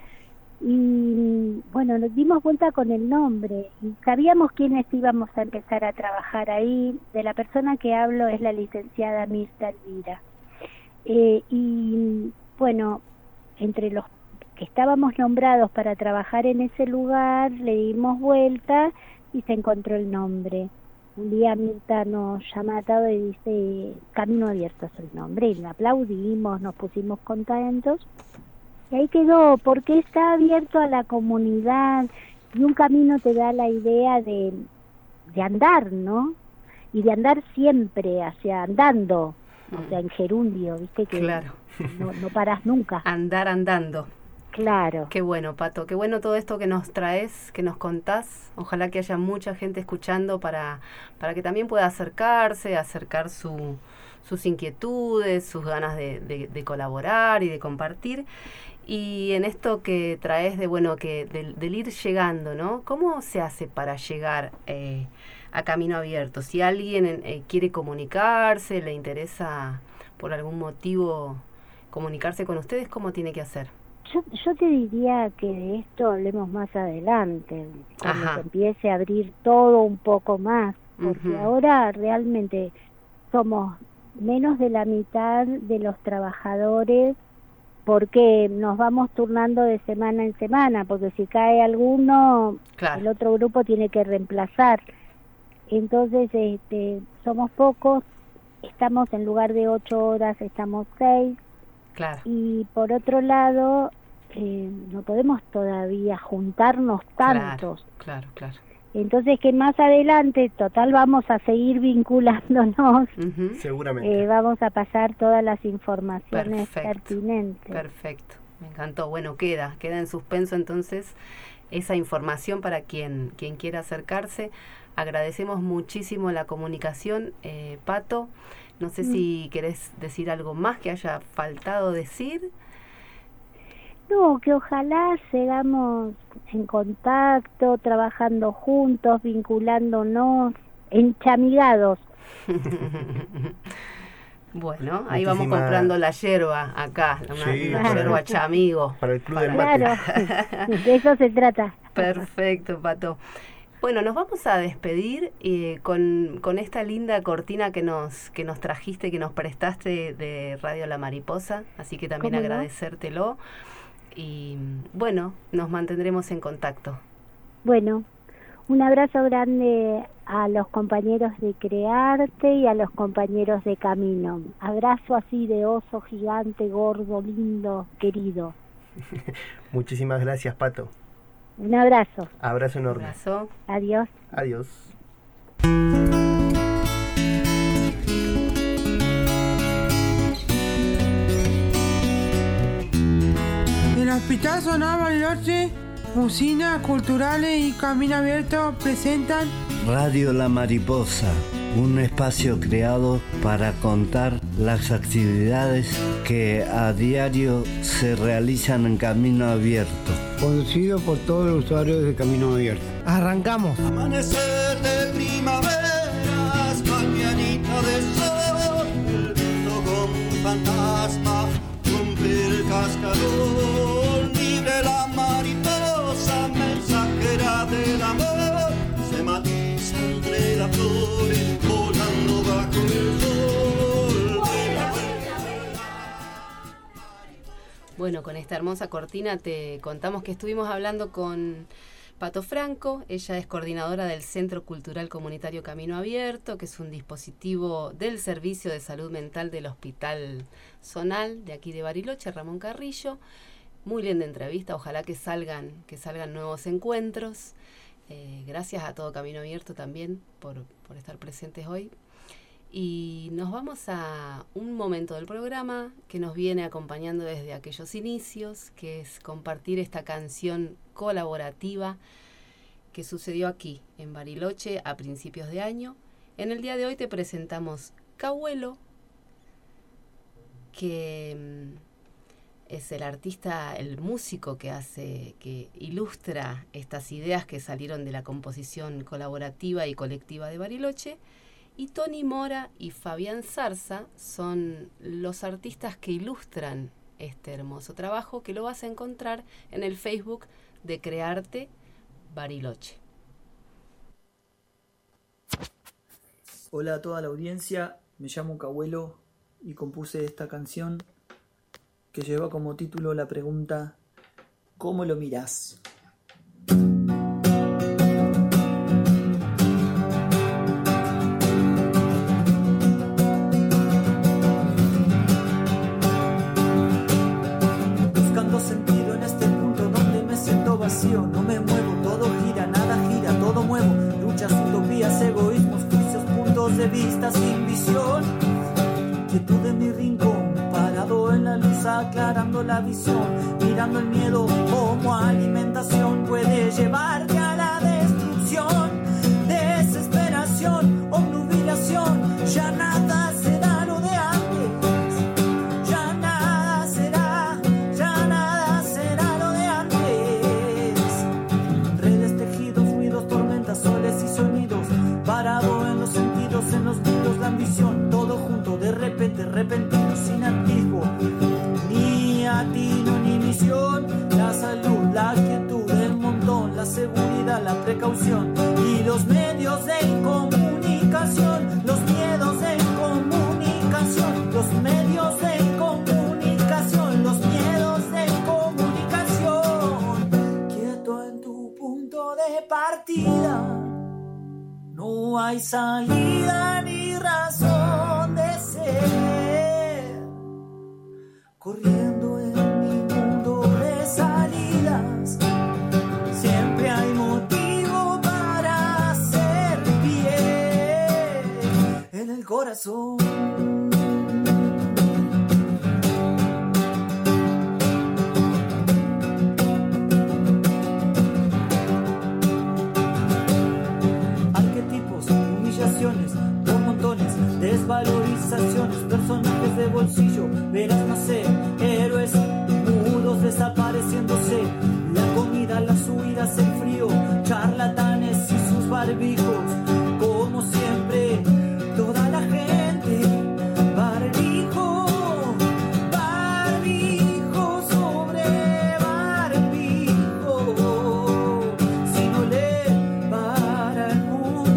y bueno, nos dimos vuelta con el nombre, y sabíamos quiénes íbamos a empezar a trabajar ahí. De la persona que hablo es la licenciada Mirta Elvira. Eh, y bueno, entre los que estábamos nombrados para trabajar en ese lugar, le dimos vuelta y se encontró el nombre. Un día Mirta nos llama atado y dice, Camino Abierto es el nombre, y le aplaudimos, nos pusimos contentos, y ahí quedó, porque está abierto a la comunidad, y un camino te da la idea de, de andar, ¿no? Y de andar siempre, hacia andando, o sea, en gerundio, ¿viste? Que claro. no, no paras nunca. Andar andando. Claro. Qué bueno, Pato, qué bueno todo esto que nos traes, que nos contás. Ojalá que haya mucha gente escuchando para, para que también pueda acercarse, acercar su, sus inquietudes, sus ganas de, de, de colaborar y de compartir. Y en esto que traes de, bueno, que del, del ir llegando, ¿no? ¿Cómo se hace para llegar eh, a Camino Abierto? Si alguien eh, quiere comunicarse, le interesa por algún motivo comunicarse con ustedes, ¿cómo tiene que hacer? Yo, yo te diría que de esto hablemos más adelante, cuando Ajá. se empiece a abrir todo un poco más, porque Ujú. ahora realmente somos menos de la mitad de los trabajadores, porque nos vamos turnando de semana en semana, porque si cae alguno, claro. el otro grupo tiene que reemplazar. Entonces, este, somos pocos, estamos en lugar de ocho horas, estamos seis. Claro. Y por otro lado, eh, no podemos todavía juntarnos tantos. Claro, claro, claro. Entonces, que más adelante, total, vamos a seguir vinculándonos. Uh-huh. Seguramente. Eh, vamos a pasar todas las informaciones Perfecto. pertinentes. Perfecto, me encantó. Bueno, queda, queda en suspenso entonces esa información para quien, quien quiera acercarse. Agradecemos muchísimo la comunicación, eh, Pato. No sé si querés decir algo más que haya faltado decir. No, que ojalá sigamos en contacto, trabajando juntos, vinculándonos, enchamigados. Bueno, ahí Muchísimas... vamos comprando la yerba acá, una, sí, una para yerba el, chamigo. Para el club para... del mate. Claro, de eso se trata. Perfecto, Pato. Bueno, nos vamos a despedir eh, con, con esta linda cortina que nos que nos trajiste, que nos prestaste de Radio La Mariposa, así que también ¿Cómo no? agradecértelo. Y bueno, nos mantendremos en contacto. Bueno, un abrazo grande a los compañeros de Crearte y a los compañeros de Camino. Abrazo así de oso gigante, gordo, lindo, querido. Muchísimas gracias, Pato. Un abrazo. Abrazo enorme. Un abrazo. Adiós. Adiós. El Hospital Zonal Bariloche, Usinas Culturales y Camino Abierto presentan Radio La Mariposa, un espacio creado para contar las actividades que a diario se realizan en Camino Abierto. Conducido por todos los usuarios de Camino Abierto. Arrancamos. Amanecer de primaveras, mañanita de sol, el viento con fantasma, rompe el cascadón, libre la mariposa, mensajera del amor, se matiza entre las flores, volando bajo el sol. Bueno, con esta hermosa cortina te contamos que estuvimos hablando con Pato Franco. Ella es coordinadora del Centro Cultural Comunitario Camino Abierto, que es un dispositivo del Servicio de Salud Mental del Hospital Zonal de aquí de Bariloche, Ramón Carrillo. Muy linda entrevista, ojalá que salgan, que salgan nuevos encuentros. Eh, gracias a todo Camino Abierto también por, por estar presentes hoy. Y nos vamos a un momento del programa que nos viene acompañando desde aquellos inicios, que es compartir esta canción colaborativa que sucedió aquí, en Bariloche, a principios de año. En el día de hoy te presentamos Cahuelo, que mm, es el artista, el músico que hace, que ilustra estas ideas que salieron de la composición colaborativa y colectiva de Bariloche. Y Tony Mora y Fabián Zarza son los artistas que ilustran este hermoso trabajo, que lo vas a encontrar en el Facebook de Crearte Bariloche. Hola a toda la audiencia, me llamo Cahuelo y compuse esta canción que lleva como título la pregunta ¿cómo lo mirás? Buscando sentido en este punto donde me siento vacío, no me muevo, todo gira, nada gira, todo muevo, luchas, utopías, egoísmos, juicios, puntos de vista sin visión, quietud de mi rincón, parado en la luz aclarando la visión, mirando el miedo como alimentación, puede llevarte a la destrucción, desesperación, obnubilación, ya nada será lo de antes, ya nada será, ya nada será lo de antes, redes, tejidos, ruidos, tormentas, soles y sonidos, parado en los sentidos, en los muros, la ambición, todo junto, de repente, repentino, sin atisbo, ni atino ni misión, la salud, la quietud, el montón, la seguridad, la precaución y los medios de comunicación, los miedos de comunicación, los medios de comunicación, los miedos de comunicación, quieto en tu punto de partida. No hay salida ni razón de ser, corriendo en mi mundo de salidas, siempre hay motivo para hacer bien en el corazón. Por montones, desvalorizaciones, personajes de bolsillo, verás nacer, héroes mudos desapareciéndose, la comida, las huidas, el frío, charlatanes y sus barbijos, como siempre, toda la gente, barbijo, barbijo sobre barbijo, si no le para el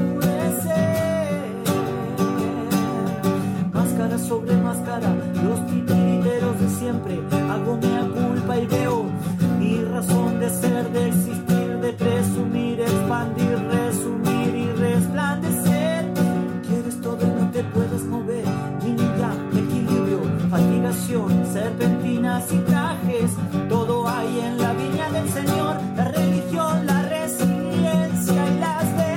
sobre máscara, los titiriteros de siempre, hago mea culpa y veo mi razón de ser, de existir, de presumir, expandir, resumir y resplandecer. Quieres todo y no te puedes mover, ninja, equilibrio, fatigación, serpentinas y trajes, todo hay en la viña del Señor, la religión, la resiliencia y las verdades.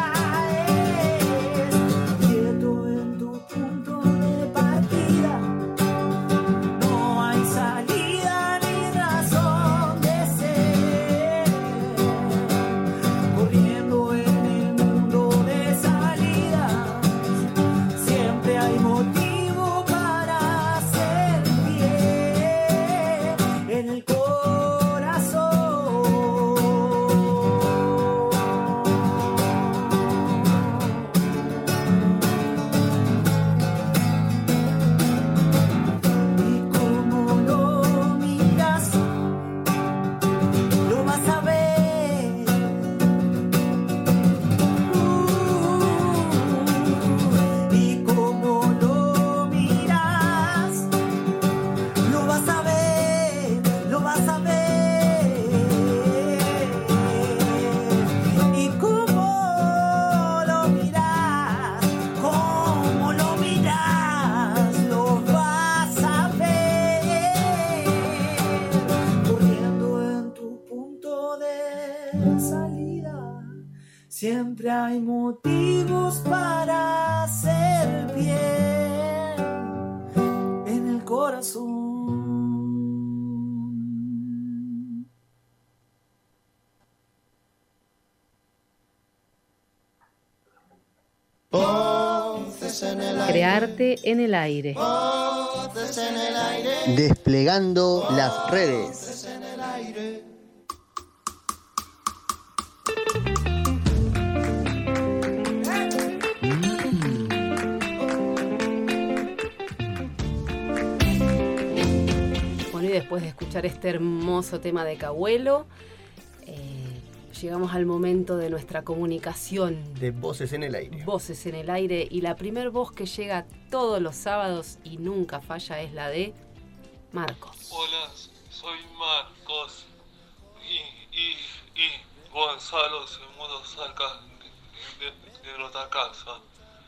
Quieto en tu punto de partida, no hay salida ni razón de ser, corriendo en el mundo de salidas, siempre hay motivo para hacer bien en el corazón. Siempre hay motivos para hacer bien en el corazón. Voces en el aire. Crearte en el aire. Voces en el aire. Desplegando las redes. Voces en el aire. después de escuchar este hermoso tema de Cahuelo, eh, llegamos al momento de nuestra comunicación. De Voces en el Aire. Voces en el Aire. Y la primer voz que llega todos los sábados y nunca falla es la de Marcos. Hola, soy Marcos. Y, y, y Gonzalo se mudó cerca de, de, de la otra casa.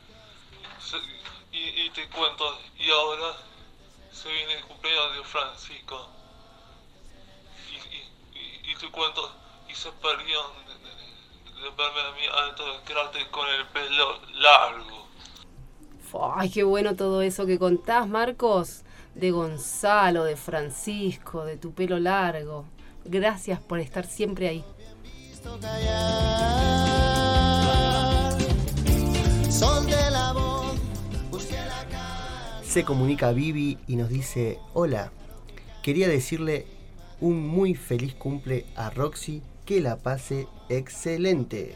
Y, y te cuento, y ahora se viene el cumpleaños de Francisco. Y, y, y, y te cuento, y se perdió de, de, de verme a mí antes de quedarte con el pelo largo. Ay, qué bueno todo eso que contás, Marcos, de Gonzalo, de Francisco, de tu pelo largo. Gracias por estar siempre ahí. Sol de la voz, se comunica Vivi y nos dice: hola, quería decirle un muy feliz cumple a Roxy, que la pase excelente.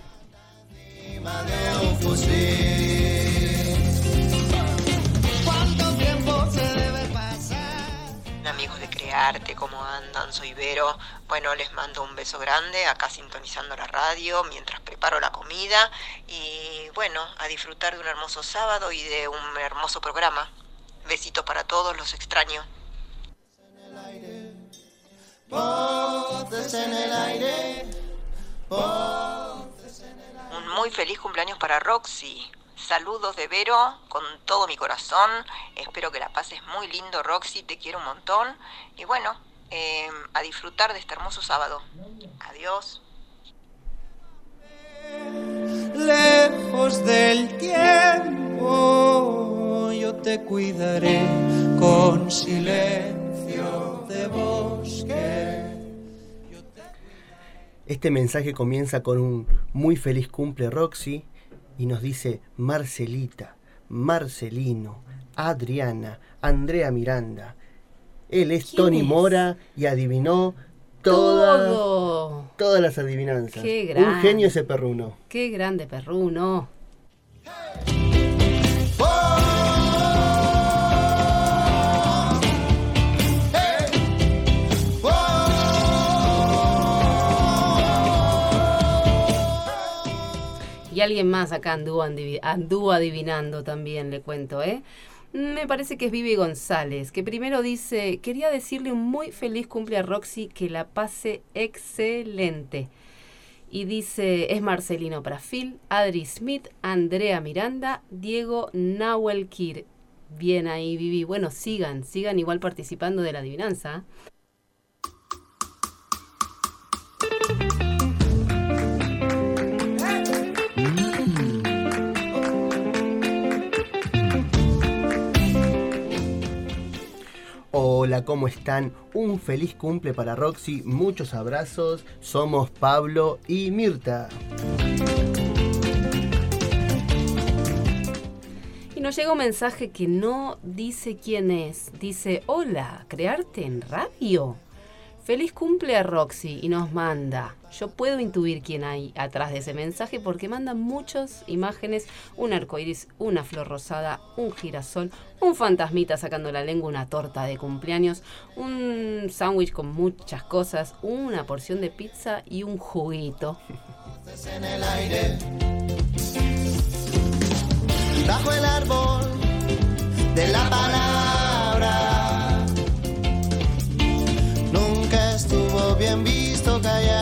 ¿Cuánto tiempo se debe pasar? Amigos de Crearte, ¿cómo andan? Soy Vero. Bueno, les mando un beso grande, acá sintonizando la radio mientras preparo la comida. Y bueno, a disfrutar de un hermoso sábado y de un hermoso programa. Besitos para todos, los extraño. Voces en el aire. Un muy feliz cumpleaños para Roxy. Saludos de Vero con todo mi corazón. Espero que la pases muy lindo, Roxy. Te quiero un montón. Y bueno, eh, a disfrutar de este hermoso sábado. Adiós. Lejos del tiempo, yo te cuidaré con silencio de bosque. Este mensaje comienza con un muy feliz cumple, Roxy, y nos dice Marcelita, Marcelino, Adriana, Andrea Miranda. Él es Tony es? Mora y adivinó toda, Todo. todas las adivinanzas. Qué grande. Un genio ese perruno. Qué grande perruno. Y alguien más acá anduvo, andivi- anduvo adivinando también, le cuento, ¿eh? Me parece que es Vivi González, que primero dice: quería decirle un muy feliz cumple a Roxy, que la pase excelente. Y dice, es Marcelino Prafil, Adri Smith, Andrea Miranda, Diego Nahuel Kir. Bien ahí, Vivi. Bueno, sigan, sigan igual participando de la adivinanza. Hola, ¿cómo están? Un feliz cumple para Roxy, muchos abrazos. Somos Pablo y Mirta. Y nos llega un mensaje que no dice quién es. Dice, hola, ¿Crearte en radio? Feliz cumple a Roxy, y nos manda. Yo puedo intuir quién hay atrás de ese mensaje porque manda muchas imágenes: un arcoíris, una flor rosada, un girasol, un fantasmita sacando la lengua, una torta de cumpleaños, un sándwich con muchas cosas, una porción de pizza y un juguito. En el aire, bajo el árbol de la palabra, nunca estuvo bien visto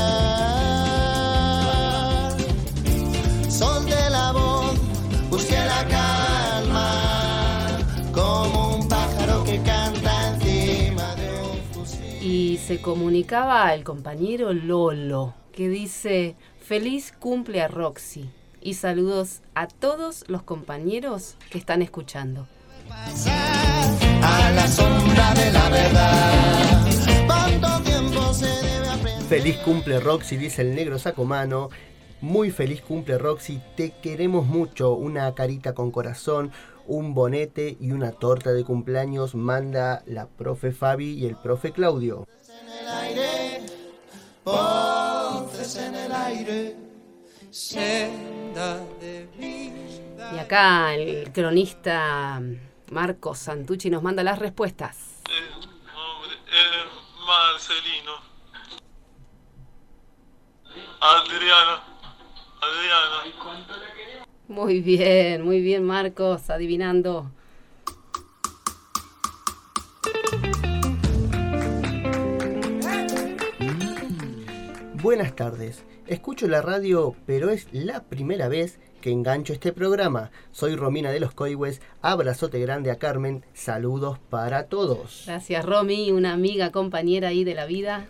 callar. Sol de la voz, busqué la calma, como un pájaro que canta encima de un fusil. Y se comunicaba al compañero Lolo, que dice: feliz cumple a Roxy y saludos a todos los compañeros que están escuchando. A la sombra de la verdad, ¿cuánto tiempo se debe aprender? Feliz cumple Roxy, dice el negro Sacomano. Muy feliz cumple Roxy, te queremos mucho. Una carita con corazón, un bonete y una torta de cumpleaños manda la profe Fabi y el profe Claudio. En el aire, voces en el aire, senda de vida. Y acá el cronista Marcos Santucci nos manda las respuestas. El nombre es Marcelino. Adriana. Adriana. Muy bien, muy bien, Marcos, adivinando. Buenas tardes. Escucho la radio, pero es la primera vez que engancho este programa. Soy Romina de los Coihues. Abrazote grande a Carmen. Saludos para todos. Gracias, Romy, una amiga, compañera ahí de la vida.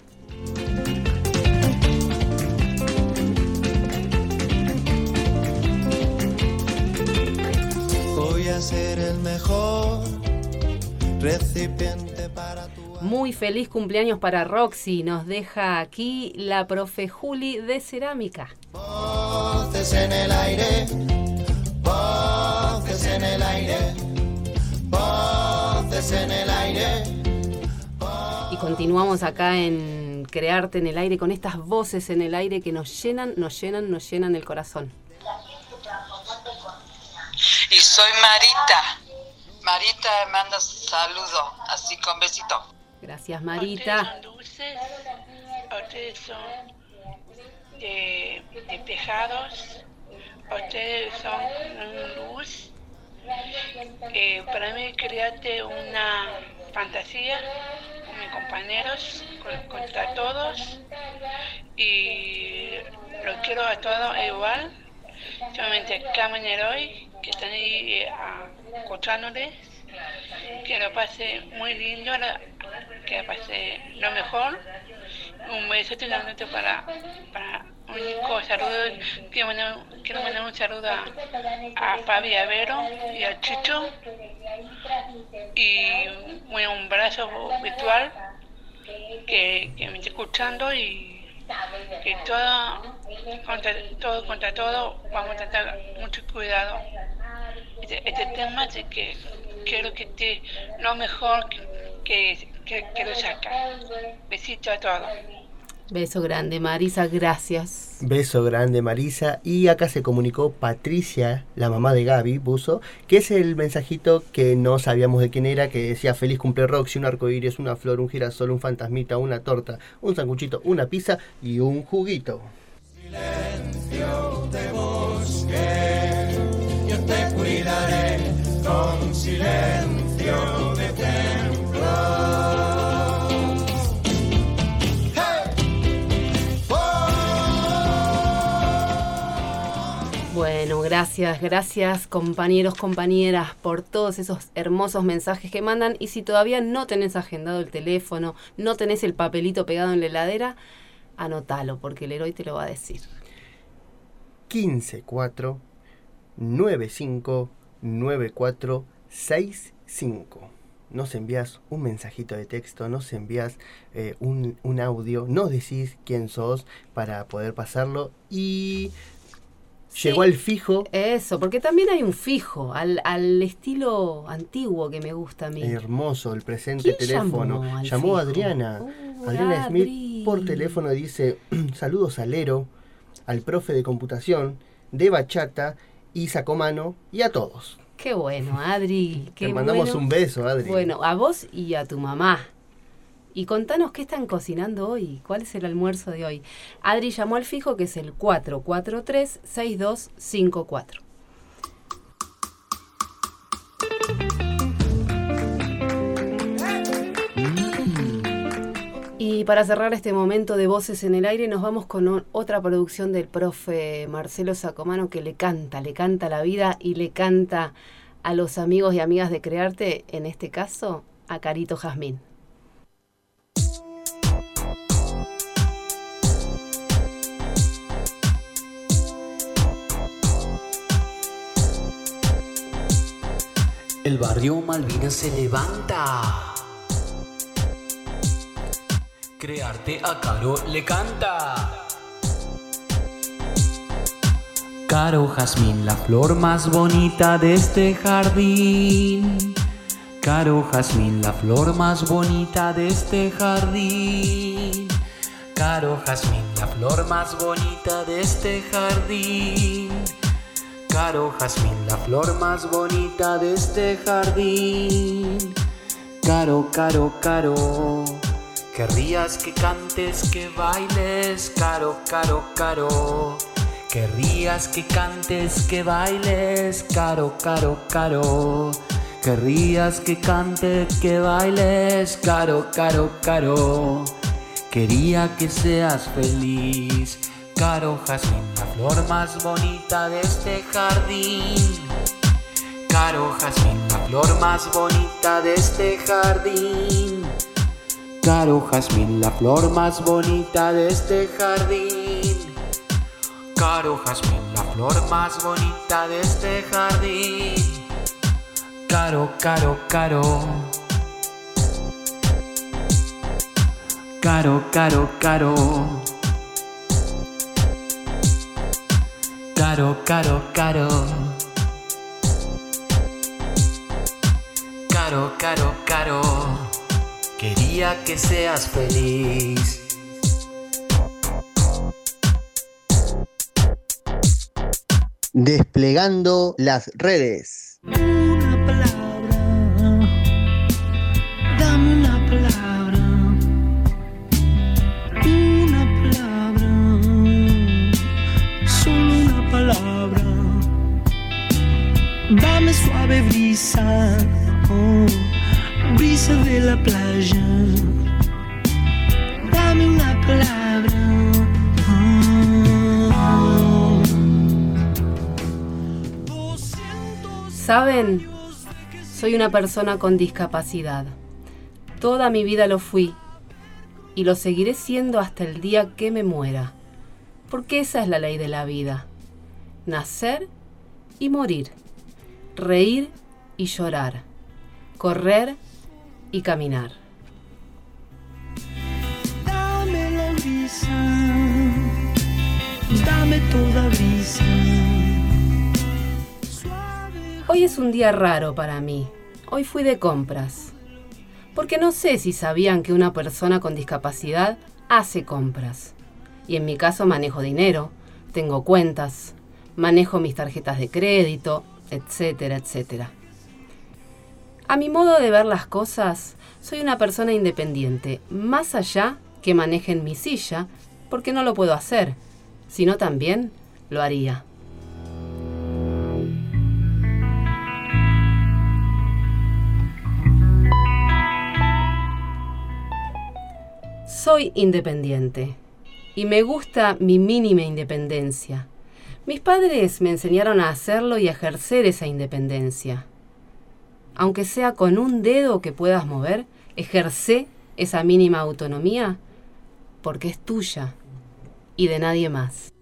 Voy a ser el mejor recipiente para tu... Muy feliz cumpleaños para Roxy. Nos deja aquí la profe Juli de cerámica. Voces en el aire, voces en el aire, voces en el aire. Y continuamos acá en Crearte en el Aire con estas voces en el aire que nos llenan, nos llenan, nos llenan el corazón. Y soy Marita. Marita me manda saludos, así con besito. Gracias, Marita. Ustedes son dulces, ustedes son de, de tejados, ustedes son luz. Eh, para mí creaste una fantasía con mis compañeros, con, contra todos, y los quiero a todos igual. Solamente Carmen Heroy, que están ahí eh, escuchándoles, que lo pase muy lindo, que lo pase lo mejor. Un beso totalmente para, para un saludo. Quiero mandar, quiero mandar un saludo a, a Fabi, a Vero y a Chicho, y bueno, un abrazo virtual que, que me está escuchando, y que todo contra todo, contra todo vamos a tener mucho cuidado. Este, este tema de que quiero que esté lo mejor que, que, que lo saca. Besito a todos. Beso grande, Marisa, gracias. Beso grande, Marisa. Y acá se comunicó Patricia, la mamá de Gaby Buzo, que es el mensajito que no sabíamos de quién era, que decía: feliz cumple Roxy, un arcoíris, una flor, un girasol, un fantasmita, una torta, un sanguchito, una pizza y un juguito. Silencio de bosque, yo te cuidaré con silencio de templo. Bueno, gracias, gracias compañeros, compañeras, por todos esos hermosos mensajes que mandan. Y si todavía no tenés agendado el teléfono, no tenés el papelito pegado en la heladera, anótalo, porque el héroe te lo va a decir. quince cuatro noventa y cinco noventa y cuatro sesenta y cinco. Nos envías un mensajito de texto, nos envías eh, un, un audio, nos decís quién sos para poder pasarlo. Y sí, llegó al fijo. Eso, porque también hay un fijo, al, al estilo antiguo que me gusta a mí. Hermoso, el presente teléfono. Llamó, llamó a Adriana. Uh, Adriana Adri. Smith por teléfono dice: saludos al Ero, al profe de computación, de bachata y sacomano y a todos. Qué bueno, Adri. Qué Te mandamos bueno. un beso, Adri. Bueno, a vos y a tu mamá. Y contanos qué están cocinando hoy, cuál es el almuerzo de hoy. Adri llamó al fijo, que es el cuatro cuatro tres seis dos cinco cuatro. Y para cerrar este momento de Voces en el Aire, nos vamos con o- otra producción del profe Marcelo Sacomano, que le canta, le canta la vida y le canta a los amigos y amigas de Crearte, en este caso a Carito Jazmín. El barrio Malvinas se levanta. Crearte a Caro le canta. Caro Jazmín, la flor más bonita de este jardín. Caro Jazmín, la flor más bonita de este jardín. Caro Jazmín, la flor más bonita de este jardín. Caro Jazmín, la flor más bonita de este jardín. Caro, caro, caro, Querrías que cantes, que bailes, caro, caro, caro. Querrías que cantes, que bailes, caro, caro, caro. Querrías que cantes, que bailes, caro, caro, caro. Quería que seas feliz, caro jazmín, la flor más bonita de este jardín. Caro jazmín, la flor más bonita de este jardín. Caro jazmín, la flor más bonita de este jardín. Caro jazmín, la flor más bonita de este jardín. Caro, caro, caro. Caro, caro, caro. Caro, caro, caro. Caro, caro, caro. Quería que seas feliz. Desplegando las redes. Una palabra, dame una palabra, una palabra, solo una palabra. Dame suave brisa, oh, brisa de la playa. Dame una palabra. ¿Saben? Soy una persona con discapacidad. Toda mi vida lo fui y lo seguiré siendo hasta el día que me muera. Porque esa es la ley de la vida. Nacer y morir. Reír y llorar. Correr y caminar. Dame la brisa, dame toda brisa. Hoy es un día raro para mí. Hoy fui de compras. Porque no sé si sabían que una persona con discapacidad hace compras. Y en mi caso manejo dinero, tengo cuentas, manejo mis tarjetas de crédito, etcétera, etcétera. A mi modo de ver las cosas, soy una persona independiente, más allá que manejen mi silla, porque no lo puedo hacer, sino también lo haría. Soy independiente y me gusta mi mínima independencia. Mis padres me enseñaron a hacerlo y a ejercer esa independencia. Aunque sea con un dedo que puedas mover, ejerce esa mínima autonomía porque es tuya y de nadie más.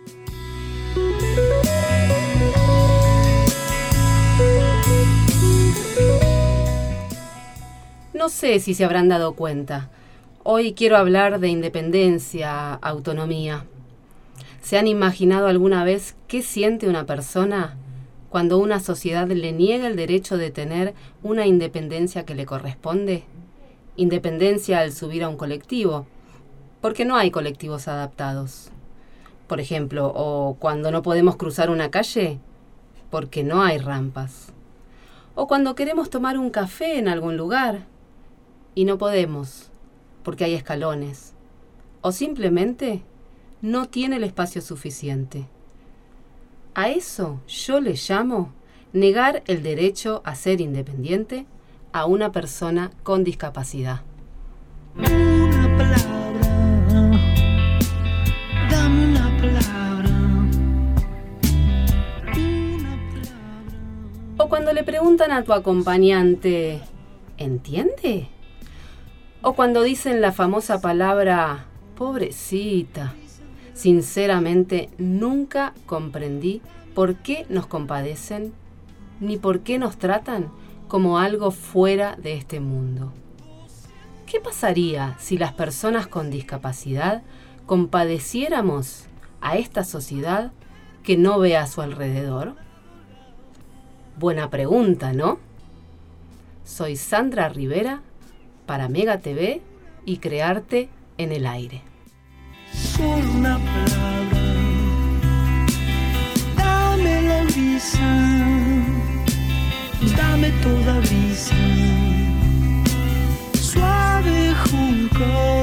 No sé si se habrán dado cuenta. Hoy quiero hablar de independencia, autonomía. ¿Se han imaginado alguna vez qué siente una persona cuando una sociedad le niega el derecho de tener una independencia que le corresponde? Independencia al subir a un colectivo, porque no hay colectivos adaptados. Por ejemplo, o cuando no podemos cruzar una calle, porque no hay rampas. O cuando queremos tomar un café en algún lugar y no podemos, porque hay escalones, o simplemente no tiene el espacio suficiente. A eso yo le llamo negar el derecho a ser independiente a una persona con discapacidad. Una palabra, dame una palabra, una palabra. O cuando le preguntan a tu acompañante, ¿entiende? O cuando dicen la famosa palabra, pobrecita. Sinceramente, nunca comprendí por qué nos compadecen, ni por qué nos tratan como algo fuera de este mundo. ¿Qué pasaría si las personas con discapacidad compadeciéramos a esta sociedad que no ve a su alrededor? Buena pregunta, ¿no? Soy Sandra Rivera para Mega T V y Crearte en el Aire. Solo una palabra, dame la brisa, dame toda brisa, suave junco.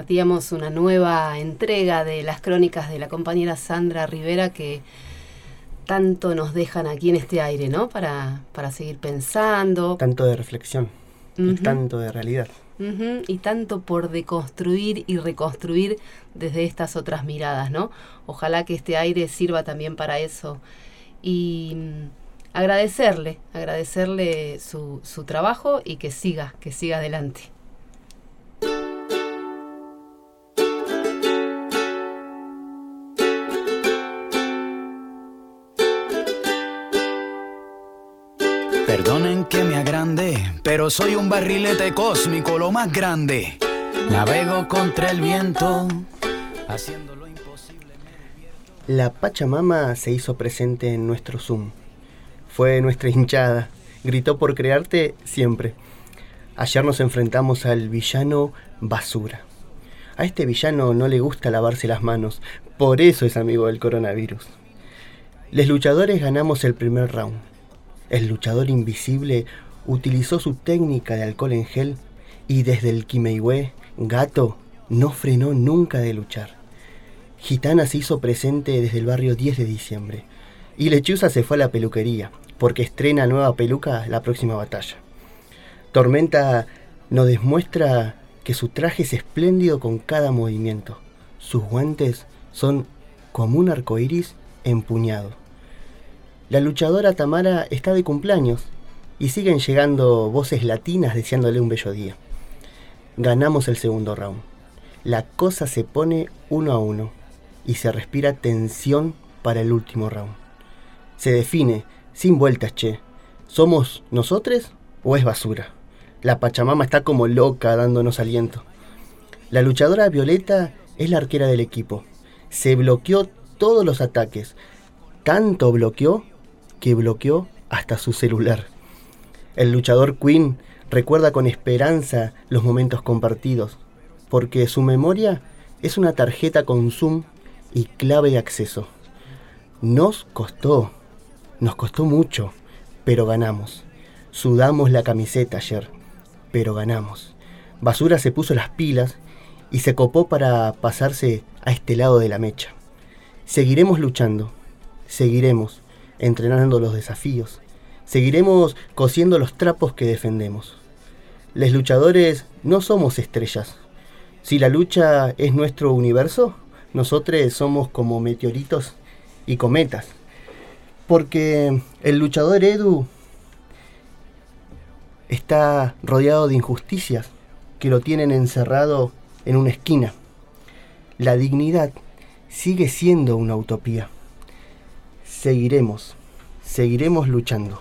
compartíamos una nueva entrega de las crónicas de la compañera Sandra Rivera que tanto nos dejan aquí en este aire, ¿no? Para, para seguir pensando. Tanto de reflexión uh-huh. y tanto de realidad. Uh-huh. Y tanto por deconstruir y reconstruir desde estas otras miradas, ¿no? Ojalá que este aire sirva también para eso. Y mmm, agradecerle, agradecerle su, su trabajo y que siga, que siga adelante. Perdonen que me agrande, pero soy un barrilete cósmico, lo más grande. Navego contra el viento, haciendo lo imposible. La Pachamama se hizo presente en nuestro Zoom. Fue nuestra hinchada, gritó por crearte siempre. Ayer nos enfrentamos al villano Basura. A este villano no le gusta lavarse las manos, por eso es amigo del coronavirus. Les luchadores ganamos el primer round. El luchador invisible utilizó su técnica de alcohol en gel y desde el Quimeihué, Gato no frenó nunca de luchar. Gitana se hizo presente desde el barrio diez de diciembre y Lechuza se fue a la peluquería porque estrena nueva peluca la próxima batalla. Tormenta nos demuestra que su traje es espléndido con cada movimiento. Sus guantes son como un arcoíris empuñado. La luchadora Tamara está de cumpleaños y siguen llegando voces latinas deseándole un bello día. Ganamos el segundo round. La cosa se pone uno a uno y se respira tensión para el último round. Se define, sin vueltas, che. ¿Somos nosotros o es Basura? La Pachamama está como loca dándonos aliento. La luchadora Violeta es la arquera del equipo. Se bloqueó todos los ataques. Tanto bloqueó que bloqueó hasta su celular. El luchador Queen recuerda con esperanza los momentos compartidos, porque su memoria es una tarjeta con zoom y clave de acceso. Nos costó, nos costó mucho, pero ganamos. Sudamos la camiseta ayer, pero ganamos. Basura se puso las pilas y se copó para pasarse a este lado de la mecha. Seguiremos luchando, seguiremos entrenando los desafíos, seguiremos cosiendo los trapos que defendemos. Les luchadores no somos estrellas. Si la lucha es nuestro universo, nosotros somos como meteoritos y cometas. Porque el luchador Edu está rodeado de injusticias que lo tienen encerrado en una esquina. La dignidad sigue siendo una utopía. Seguiremos, seguiremos luchando.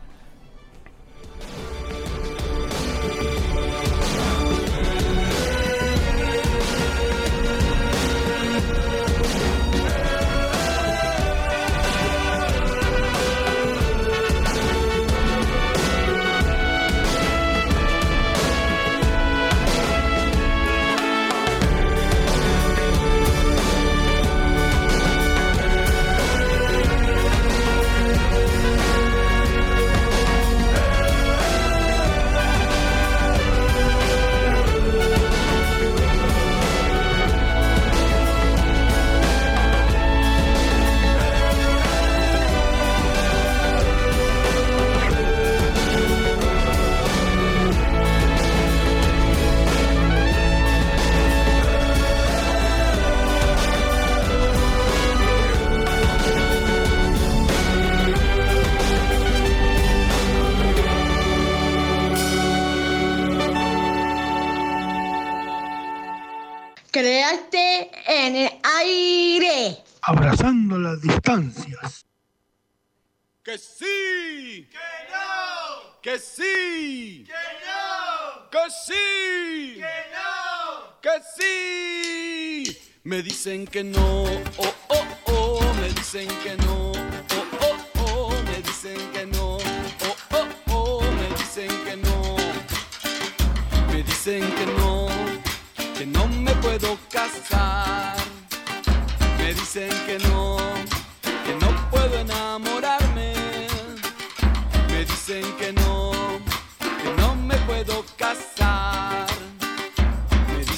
Creaste en el aire. Abrazando las distancias. ¡Que sí! ¡Que no! ¡Que sí! ¡Que no! ¡Que sí! ¡Que no! ¡Que sí! Me dicen que no, oh, oh, oh, me dicen que no, oh, oh, oh, me dicen que no, oh, oh, oh, me dicen que no, me dicen que no, que no me puedo casar, me dicen que no, que no puedo enamorarme, me dicen que no, que no me puedo casar, me dicen que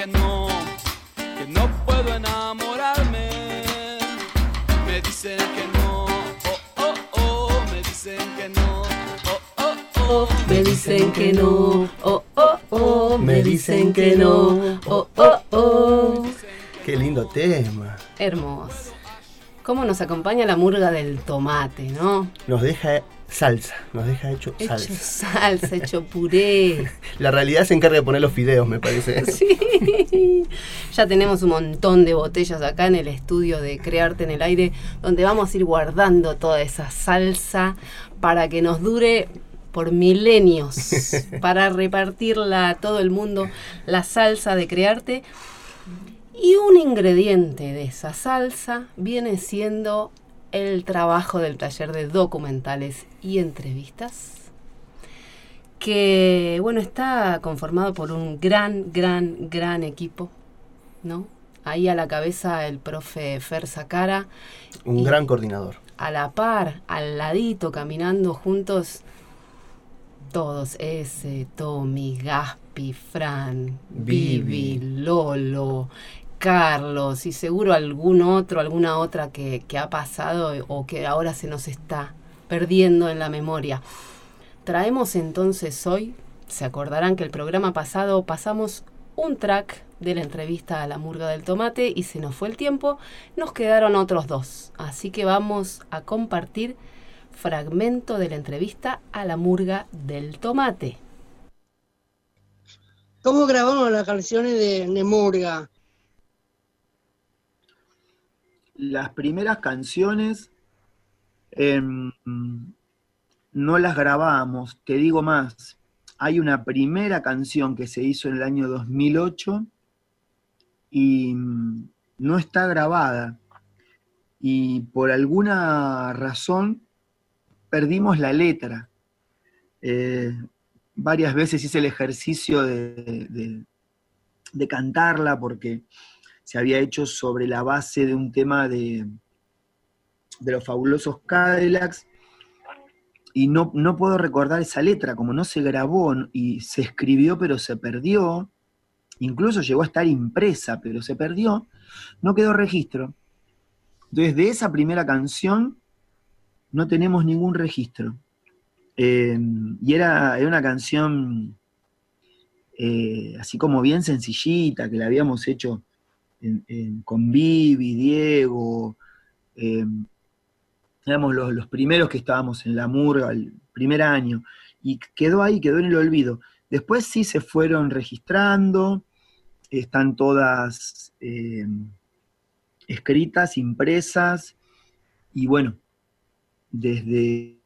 que no, que no puedo enamorarme. Me dicen que no, oh, oh, oh, me dicen que no, oh, oh, oh. Me dicen que no, oh, oh, oh, me dicen que no, oh, oh, oh. Qué lindo tema. Hermoso. Cómo nos acompaña la murga del tomate, ¿no? Nos deja salsa, nos deja hecho, hecho salsa. salsa, hecho puré. La realidad se encarga de poner los fideos, me parece. Sí. Ya tenemos un montón de botellas acá en el estudio de Crearte en el Aire, donde vamos a ir guardando toda esa salsa para que nos dure por milenios, para repartirla a todo el mundo, la salsa de Crearte. Y un ingrediente de esa salsa viene siendo el trabajo del taller de documentales y entrevistas, que, bueno, está conformado por un gran, gran, gran equipo, ¿no? Ahí a la cabeza el profe Fer Sacara. Un gran coordinador. A la par, al ladito, caminando juntos, todos, ese, Tommy, Gaspi, Fran, Vivi, Lolo, Carlos y seguro algún otro, alguna otra que, que ha pasado o que ahora se nos está perdiendo en la memoria. Traemos entonces hoy, se acordarán que el programa pasado pasamos un track de la entrevista a la murga del tomate y se nos fue el tiempo, nos quedaron otros dos, así que vamos a compartir fragmento de la entrevista a la murga del tomate. ¿Cómo grabamos las canciones de, de murga? Las primeras canciones eh, no las grabamos, te digo más, hay una primera canción que se hizo en el año dos mil ocho y no está grabada y por alguna razón perdimos la letra. Eh, varias veces hice el ejercicio de, de, de cantarla porque se había hecho sobre la base de un tema de, de los Fabulosos Cadillacs, y no, no puedo recordar esa letra, como no se grabó y se escribió pero se perdió, incluso llegó a estar impresa pero se perdió, no quedó registro. Entonces de esa primera canción no tenemos ningún registro. Eh, y era, era una canción eh, así como bien sencillita, que la habíamos hecho En, en, con Vivi, Diego, eh, éramos los, los primeros que estábamos en la murga el primer año, y quedó ahí, quedó en el olvido. Después sí se fueron registrando, están todas eh, escritas, impresas, y bueno, desde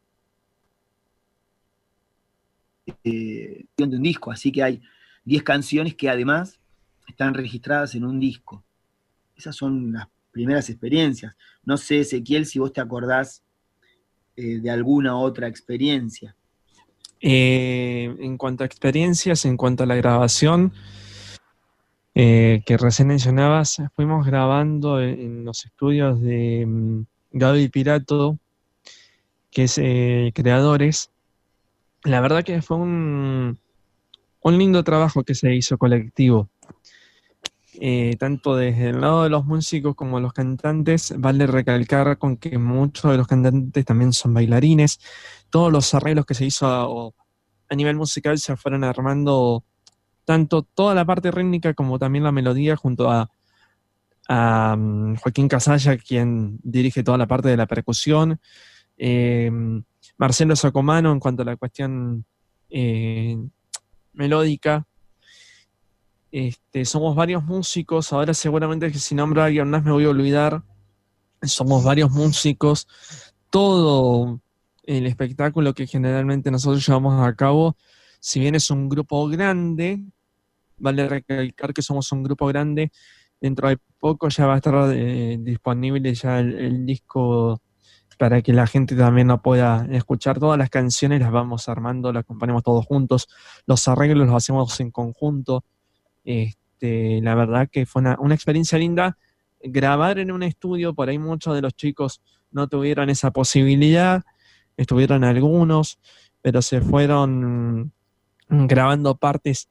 eh, de un disco, así que hay diez canciones que además están registradas en un disco. Esas son las primeras experiencias. No sé, Ezequiel, si vos te acordás eh, de alguna otra experiencia. Eh, en cuanto a experiencias, en cuanto a la grabación, eh, que recién mencionabas, fuimos grabando en, en los estudios de um, Gaby Pirato, que es eh, Creadores. La verdad que fue un, un lindo trabajo que se hizo colectivo. Eh, tanto desde el lado de los músicos como los cantantes, vale recalcar con que muchos de los cantantes también son bailarines. Todos los arreglos que se hizo a, a nivel musical se fueron armando, tanto toda la parte rítmica como también la melodía, junto a, a um, Joaquín Casalla, quien dirige toda la parte de la percusión, eh, Marcelo Sacomano en cuanto a la cuestión eh, melódica. Este, somos varios músicos, ahora seguramente que si nombro a alguien más me voy a olvidar. Somos varios músicos, todo el espectáculo que generalmente nosotros llevamos a cabo, si bien es un grupo grande, vale recalcar que somos un grupo grande, dentro de poco ya va a estar eh, disponible ya el, el disco para que la gente también lo pueda escuchar. Todas las canciones las vamos armando, las componemos todos juntos, los arreglos los hacemos en conjunto. Este, la verdad que fue una, una experiencia linda. Grabar en un estudio, por ahí muchos de los chicos no tuvieron esa posibilidad, estuvieron algunos, pero se fueron grabando partes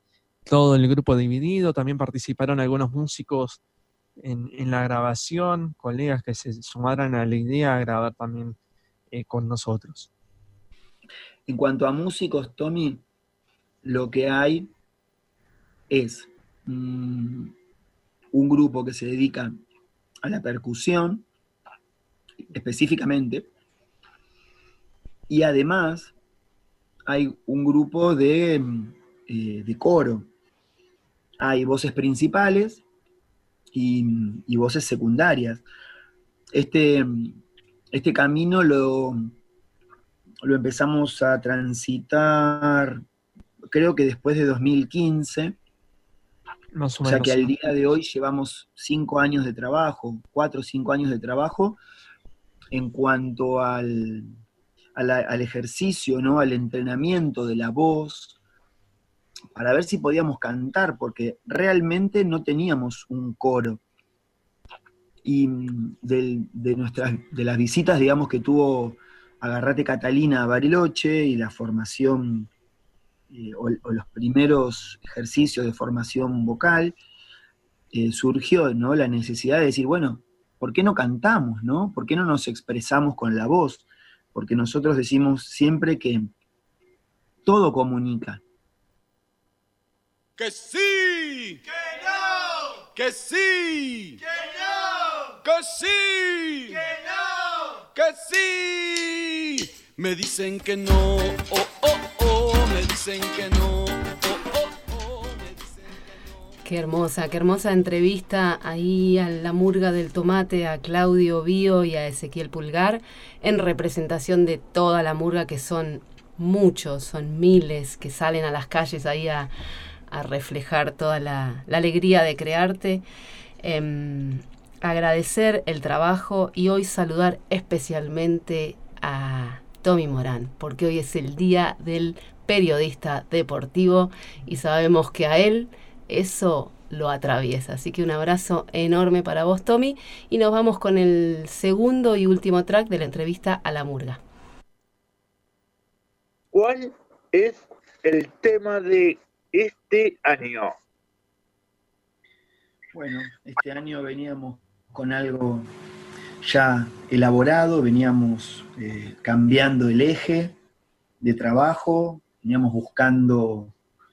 todo el grupo dividido, también participaron algunos músicos en, en la grabación, colegas que se sumaron a la idea de grabar también eh, con nosotros. En cuanto a músicos, Tommy, lo que hay es mmm, un grupo que se dedica a la percusión, específicamente, y además hay un grupo de, eh, de coro. Hay voces principales y, y voces secundarias. Este, este camino lo, lo empezamos a transitar, creo que después de dos mil quince, Más o, o sea menos, que al sí. día de hoy llevamos cinco años de trabajo, cuatro o cinco años de trabajo en cuanto al, al, al ejercicio, ¿no? Al entrenamiento de la voz, para ver si podíamos cantar, porque realmente no teníamos un coro. Y de, de, nuestras, de las visitas, digamos, que tuvo Agarrate Catalina a Bariloche y la formación, eh, o, o los primeros ejercicios de formación vocal, eh, surgió, ¿no?, la necesidad de decir, bueno, ¿por qué no cantamos, no? ¿Por qué no nos expresamos con la voz? Porque nosotros decimos siempre que todo comunica. Que sí, que no, que sí, que no, que sí, que no, que sí. Me dicen que no, oh, oh, oh, me dicen que no, oh, oh, oh, me dicen que no. Qué hermosa, qué hermosa entrevista ahí a la Murga del Tomate, a Claudio Bío y a Ezequiel Pulgar, en representación de toda la murga, que son muchos, son miles que salen a las calles ahí a a reflejar toda la, la alegría de crearte. Eh, agradecer el trabajo y hoy saludar especialmente a Tommy Morán, porque hoy es el día del periodista deportivo y sabemos que a él eso lo atraviesa. Así que un abrazo enorme para vos, Tommy, y nos vamos con el segundo y último track de la entrevista a la Murga. ¿Cuál es el tema de este año? Bueno, este año veníamos con algo ya elaborado, veníamos eh, cambiando el eje de trabajo, veníamos buscando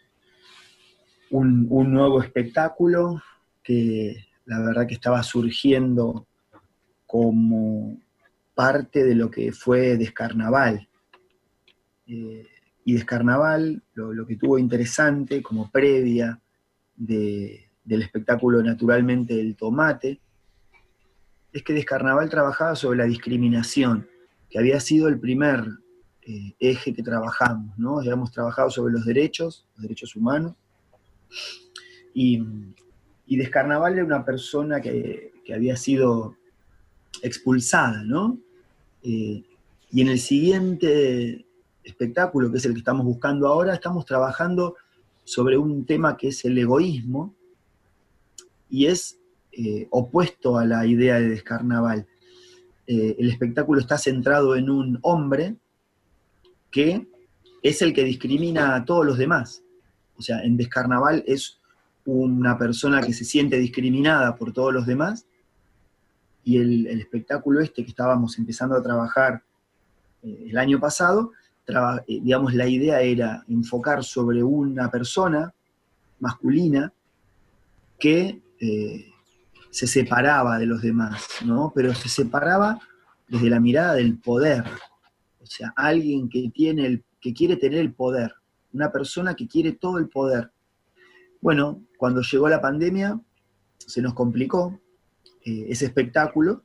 un, un nuevo espectáculo que la verdad que estaba surgiendo como parte de lo que fue Descarnaval. Eh, Y Descarnaval, lo, lo que tuvo interesante como previa de, del espectáculo Naturalmente del Tomate, es que Descarnaval trabajaba sobre la discriminación, que había sido el primer eh, eje que trabajamos, ¿no? Habíamos trabajado sobre los derechos, los derechos humanos, y, y Descarnaval era una persona que, que había sido expulsada, ¿no? Eh, y en el siguiente espectáculo, que es el que estamos buscando ahora, estamos trabajando sobre un tema que es el egoísmo, y es eh, opuesto a la idea de Descarnaval. Eh, el espectáculo está centrado en un hombre que es el que discrimina a todos los demás. O sea, en Descarnaval es una persona que se siente discriminada por todos los demás, y el, el espectáculo este que estábamos empezando a trabajar eh, el año pasado, Traba, eh, digamos, la idea era enfocar sobre una persona masculina que eh, se separaba de los demás, ¿no? Pero se separaba desde la mirada del poder. O sea, alguien que, tiene el, que quiere tener el poder, una persona que quiere todo el poder. Bueno, cuando llegó la pandemia, se nos complicó eh, ese espectáculo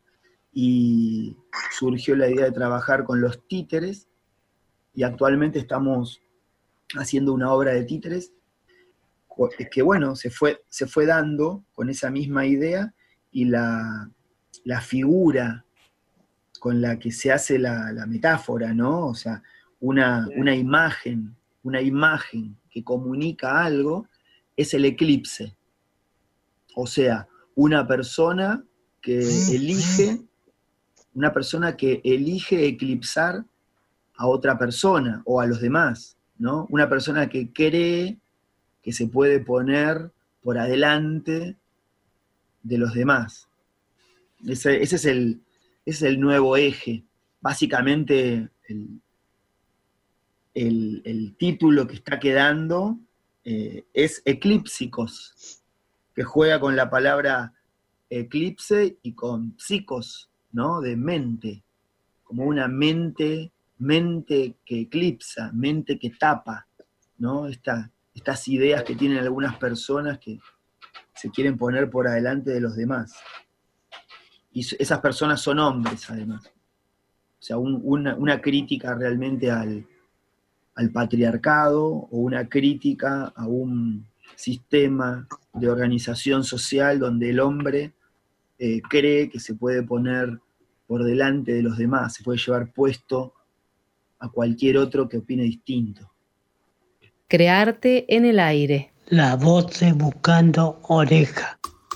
y surgió la idea de trabajar con los títeres, y actualmente estamos haciendo una obra de títeres que, bueno, se fue, se fue dando con esa misma idea, y la, la figura con la que se hace la, la metáfora, ¿no? O sea, una, una imagen, una imagen que comunica algo, es el eclipse. O sea, una persona que elige, una persona que elige eclipsar a otra persona o a los demás, ¿no? Una persona que cree que se puede poner por adelante de los demás. Ese, ese, es, el, ese es el nuevo eje. Básicamente, el, el, el título que está quedando eh, es Eclípsicos, que juega con la palabra eclipse y con psicos, ¿no? De mente, como una mente, mente que eclipsa, mente que tapa, ¿no? Esta, estas ideas que tienen algunas personas que se quieren poner por adelante de los demás. Y esas personas son hombres, además. O sea, un, una, una crítica realmente al, al patriarcado, o una crítica a un sistema de organización social donde el hombre eh, cree que se puede poner por delante de los demás, se puede llevar puesto a cualquier otro que opine distinto. Crearte en el aire. La voz buscando oreja.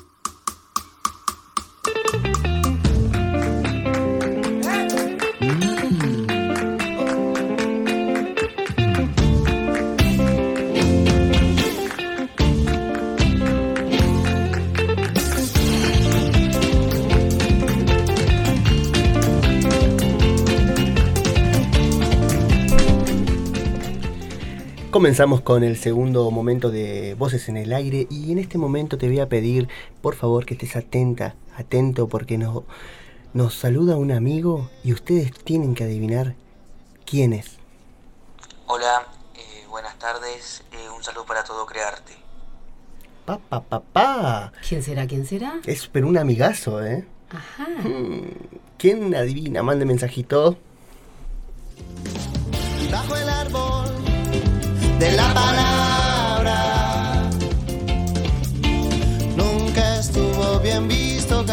Comenzamos con el segundo momento de Voces en el Aire y en este momento te voy a pedir, por favor, que estés atenta, atento, porque nos, nos saluda un amigo y ustedes tienen que adivinar quién es. Hola, eh, buenas tardes, eh, un saludo para todo Crearte. Pa, pa, pa, pa. ¿Quién será? ¿Quién será? Es pero un amigazo, ¿eh? Ajá. Hmm. ¿Quién adivina? Mande mensajito. Bajo el árbol de la palabra, nunca estuvo bien visto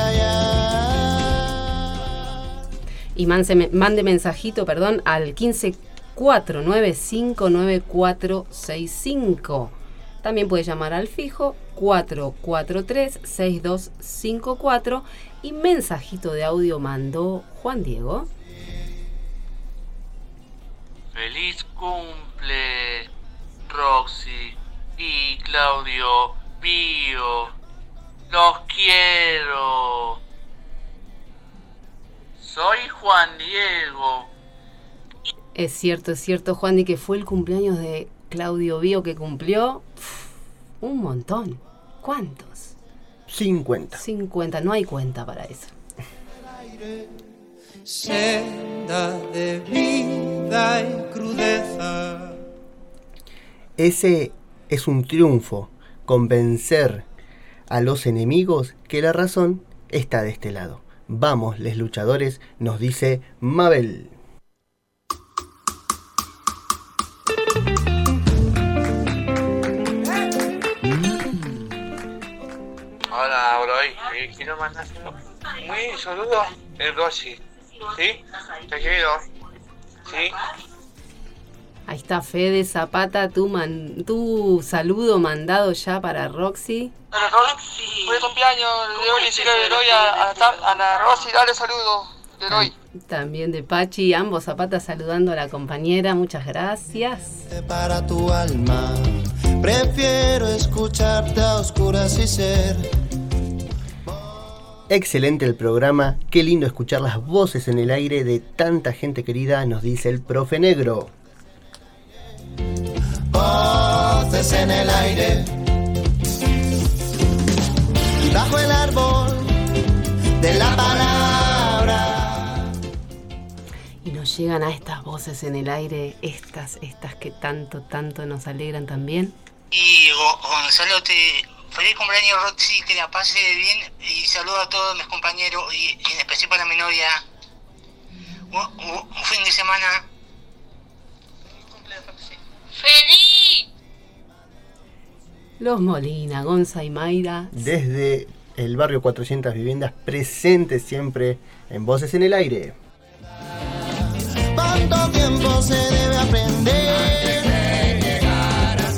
callar. Y mande, mande mensajito, perdón, al quince cuatro nueve cinco nueve cuatro seis cinco. También puede llamar al fijo cuatro cuatro tres seis dos cinco cuatro y mensajito de audio mandó Juan Diego. Feliz cumple, Roxy y Claudio, Pío, los quiero. Soy Juan Diego. Es cierto, es cierto, Juan, y que fue el cumpleaños de Claudio Bío que cumplió uf, un montón. ¿Cuántos? cincuenta. cincuenta, no hay cuenta para eso. Senda de vida y crudeza. Ese es un triunfo, convencer a los enemigos que la razón está de este lado. Vamos, les luchadores, nos dice Mabel. Hola, Broy. Eh, quiero mandar muy saludo el Rosy. ¿Sí? Te quiero. ¿Sí? Ahí está Fede Zapata, tu, man, tu saludo mandado ya para Roxy. Hola, Roxy. Fue cumpleaños de hoy, sí, de Leroy a, a, a la Rosy, dale saludo, Leroy. También de Pachi, ambos Zapata saludando a la compañera, muchas gracias. Para tu alma, prefiero escucharte a oscuras y ser. Excelente el programa, qué lindo escuchar las voces en el aire de tanta gente querida, nos dice el profe Negro. Voces en el aire, bajo el árbol de la palabra. Y nos llegan a estas voces en el aire, estas, estas que tanto, tanto nos alegran también. Y Gonzalo, te feliz cumpleaños, Roxy, que la pase bien y saludo a todos mis compañeros y, y en especial para mi novia. Un, un, un fin de semana. ¡Feliz! Los Molina, Gonza y Mayra. Desde el barrio cuatrocientas Viviendas, presentes siempre en Voces en el Aire. ¿Cuánto tiempo se debe aprender de llegar a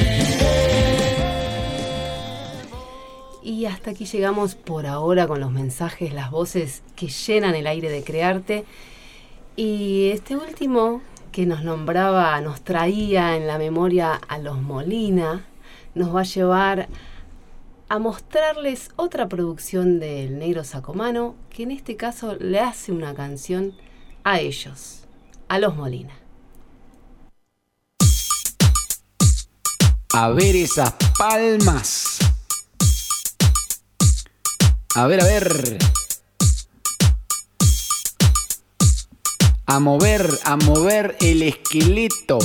ser? Y hasta aquí llegamos por ahora con los mensajes, las voces que llenan el aire de Crearte. Y este último que nos nombraba, nos traía en la memoria a los Molina, nos va a llevar a mostrarles otra producción del Negro Sacomano, que en este caso le hace una canción a ellos, a Los Molina. A ver esas palmas. A ver, a ver. A mover, a mover el esqueleto.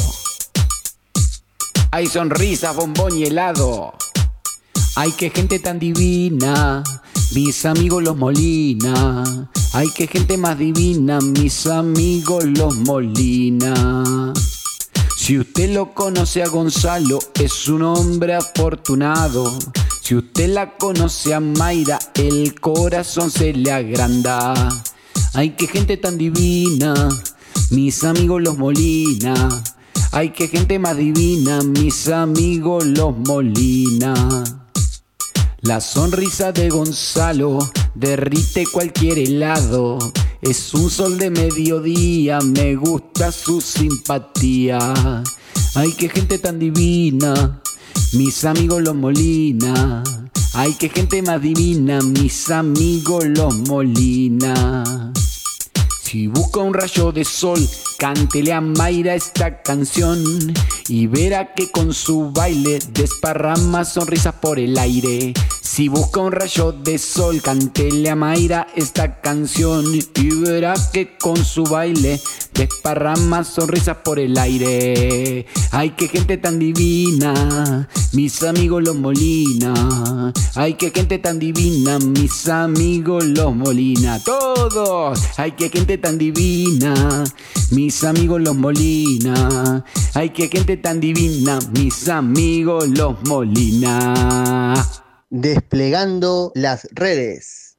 Hay sonrisas, bombón y helado. Ay, qué gente tan divina, mis amigos Los Molina. Ay, qué gente más divina, mis amigos Los Molina. Si usted lo conoce a Gonzalo, es un hombre afortunado. Si usted la conoce a Mayra, el corazón se le agranda. Ay, qué gente tan divina, mis amigos Los Molina. Ay, qué gente más divina, mis amigos Los Molina. La sonrisa de Gonzalo derrite cualquier helado. Es un sol de mediodía, me gusta su simpatía. Ay, qué gente tan divina, mis amigos Los Molina. Ay, qué gente más divina, mis amigos Los Molina. Si busca un rayo de sol, cántele a Mayra esta canción y verá que con su baile desparrama sonrisas por el aire. Si busca un rayo de sol, cántele a Mayra esta canción y verá que con su baile desparrama sonrisas por el aire. Ay, qué gente tan divina, mis amigos Los Molina. Ay, qué gente tan divina, mis amigos Los Molina. Todos. Ay, qué gente tan divina, mis amigos Los Molina. Ay, qué gente tan divina, mis amigos Los Molina. Desplegando las redes.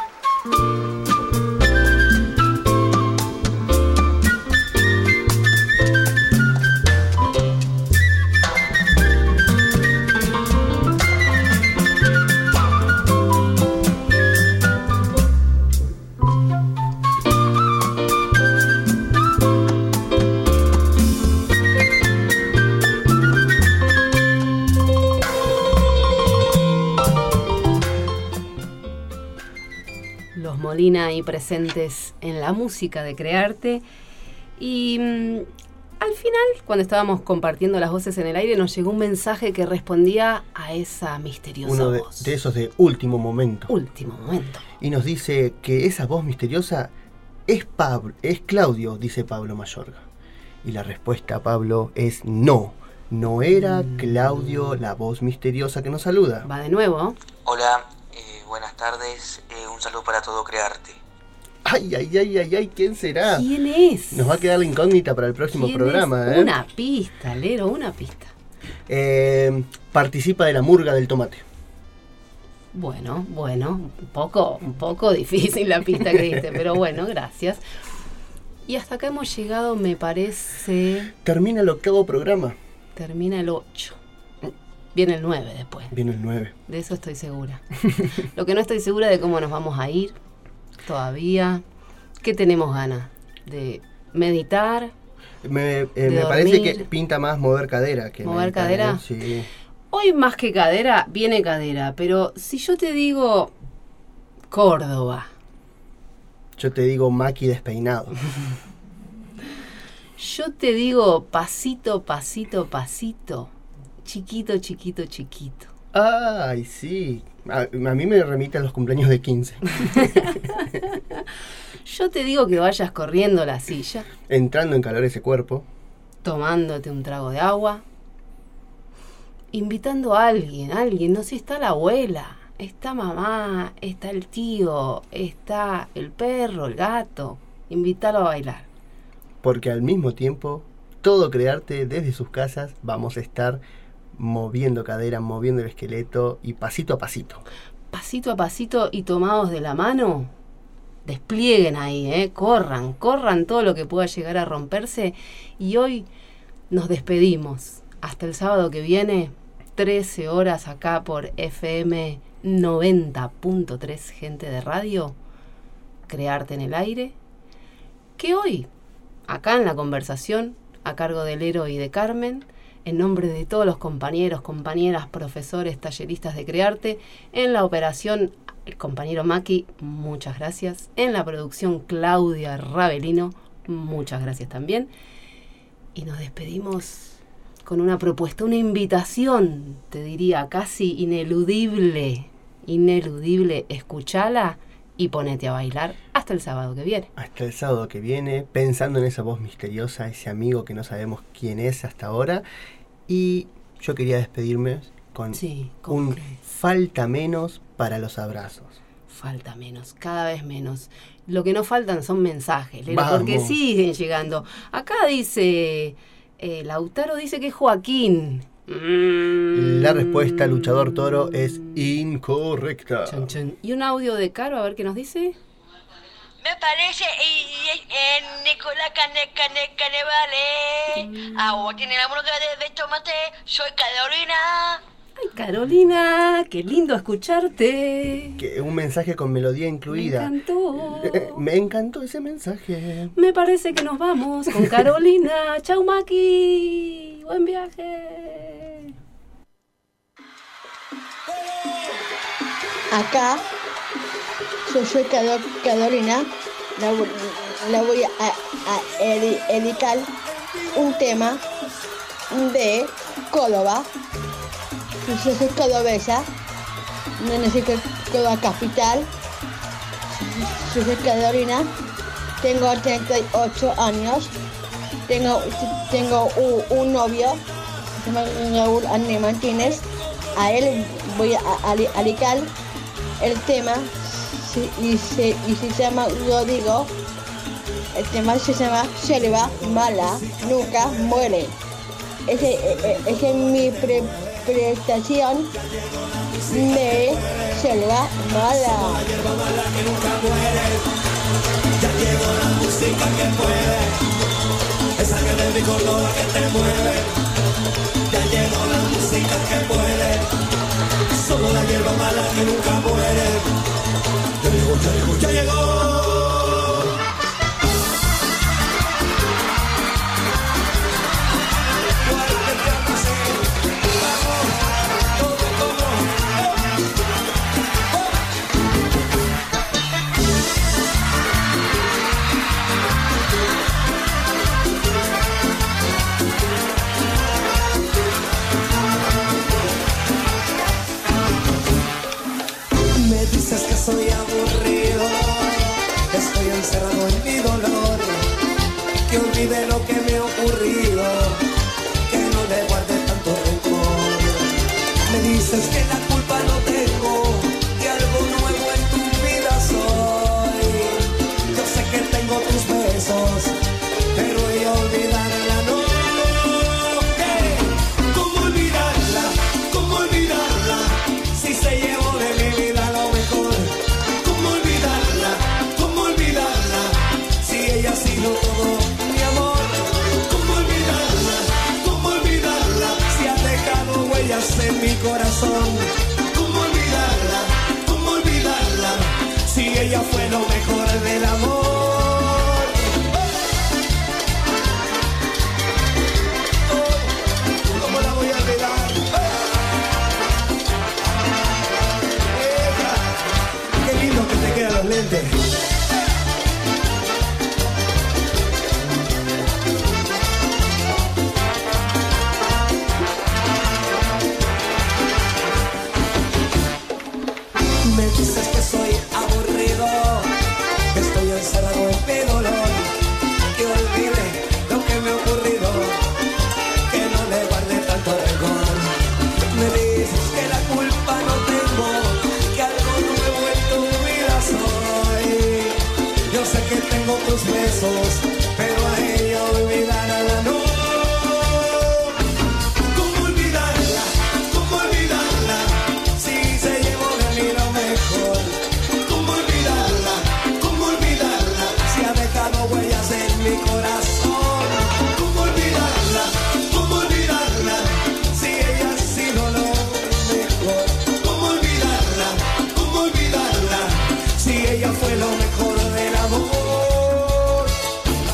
Molina ahí presentes en la música de Crearte. Y mmm, al final, cuando estábamos compartiendo las voces en el aire, nos llegó un mensaje que respondía a esa misteriosa Uno de, voz. de esos de último momento. Último momento. Y nos dice que esa voz misteriosa es Pablo, es Claudio, dice Pablo Mayorga. Y la respuesta, Pablo, es no. No era Claudio la voz misteriosa que nos saluda. Va de nuevo. Hola, eh, buenas tardes. Eh, un saludo para todo Crearte. Ay, ay, ay, ay, ay, ¿quién será? ¿Quién es? Nos va a quedar la incógnita para el próximo programa. ¿eh? Una pista, Lero, una pista. Eh, participa de la murga del tomate. Bueno, bueno, un poco, un poco difícil la pista que diste, pero bueno, gracias. Y hasta acá hemos llegado, me parece... Termina el octavo programa. Termina el ocho. Viene el nueve después. Viene el nueve. De eso estoy segura. Lo que no estoy segura de cómo nos vamos a ir todavía. ¿Qué tenemos ganas? ¿De meditar? Me, eh, de me dormir, parece que pinta más mover cadera. Que ¿Mover meditar, cadera? ¿eh? Sí. Hoy más que cadera, viene cadera. Pero si yo te digo Córdoba. Yo te digo Maki despeinado. Yo te digo pasito, pasito, pasito. Chiquito, chiquito, chiquito. Ay, sí. A, a mí me remite a los cumpleaños de quince. Yo te digo que vayas corriendo la silla. Entrando en calor ese cuerpo. Tomándote un trago de agua. Invitando a alguien, a alguien. No sé, está la abuela, está mamá, está el tío, está el perro, el gato. Invítalo a bailar. Porque al mismo tiempo, todo Crearte desde sus casas vamos a estar moviendo cadera, moviendo el esqueleto y pasito a pasito. Pasito a pasito y tomados de la mano, desplieguen ahí, ¿eh? corran, corran todo lo que pueda llegar a romperse. Y hoy nos despedimos. Hasta el sábado que viene, trece horas acá por F M noventa punto tres, gente de radio, Crearte en el aire. Que hoy, acá en la conversación, a cargo de Lero y de Carmen, en nombre de todos los compañeros, compañeras, profesores, talleristas de Crearte, en la operación el compañero Maki, muchas gracias. En la producción Claudia Ravelino, muchas gracias también. Y nos despedimos con una propuesta, una invitación, te diría casi ineludible, ineludible, escuchala y ponete a bailar hasta el sábado que viene. Hasta el sábado que viene, pensando en esa voz misteriosa, ese amigo que no sabemos quién es hasta ahora. Y yo quería despedirme con sí, un falta menos para los abrazos. Falta menos, cada vez menos. Lo que no faltan son mensajes, Lero, porque siguen llegando. Acá dice, eh, Lautaro dice que es Joaquín. Mm. La respuesta, luchador toro, es incorrecta. Chun, chun. Y un audio de Caro, a ver qué nos dice. Me parece en Nicolás Cane Cane Canevale. Ah, vos tiene la hamburguesa de, de tomate. Soy Carolina. Ay, Carolina, qué lindo escucharte. Que un mensaje con melodía incluida. Me encantó. Eh, eh, me encantó ese mensaje. Me parece que nos vamos con Carolina. Chau, Maki. Buen viaje. Acá, yo soy Carolina. La, la voy a, a editar un tema de Córdoba. Yo soy cordobesa, no necesito Córdoba capital. Yo soy Carolina, tengo treinta y ocho años, tengo, tengo un, un novio, se llama Raúl Anne Martínez. A él voy a, a, a dedicar el tema y se, y se llama Rodrigo. El tema se llama Selva Mala Nunca Muere. Ese, ese es mi pre, prestación de Selva Mala. Ya llegó la música que puede, esa que de mi Córdoba que te mueve. Ya llegó la música que puede, somos la hierba mala que nunca muere. Ya llegó, ya llegó, ya llegó. Soy aburrido, estoy encerrado en mi dolor, que olvide lo que me ha ocurrido, que no le guarde tanto rencor. Me dices que la culpa no tengo, que algo nuevo en tu vida soy. Yo sé que tengo tus besos, pero voy a olvidarla no. ¿Cómo olvidarla? ¿Cómo olvidarla? Si se llevó de mi vida lo mejor. Ha sido todo mi amor. ¿Cómo olvidarla? ¿Cómo olvidarla? Si ha dejado huellas en mi corazón. ¿Cómo olvidarla? ¿Cómo olvidarla? Si ella fue lo mejor del amor. Oh, ¿cómo la voy a olvidar? Oh. Qué lindo que te quedan los lentes. Me dices que soy aburrido, que estoy encerrado en mi dolor, que olvide lo que me ha ocurrido, que no le guarde tanto rencor. Me dices que la culpa no tengo, que algo nuevo en tu vida soy. Yo sé que tengo tus besos, pero a ella olvidarla no. ¿Cómo olvidarla? ¿Cómo olvidarla? Si se llevó de mí lo mejor. ¿Cómo olvidarla? ¿Cómo olvidarla? Si ha dejado huellas en mi corazón. ¿Cómo olvidarla? ¿Cómo olvidarla? Si ella ha sido lo mejor. ¿Cómo olvidarla? ¿Cómo olvidarla? Si ella fue lo mejor del amor.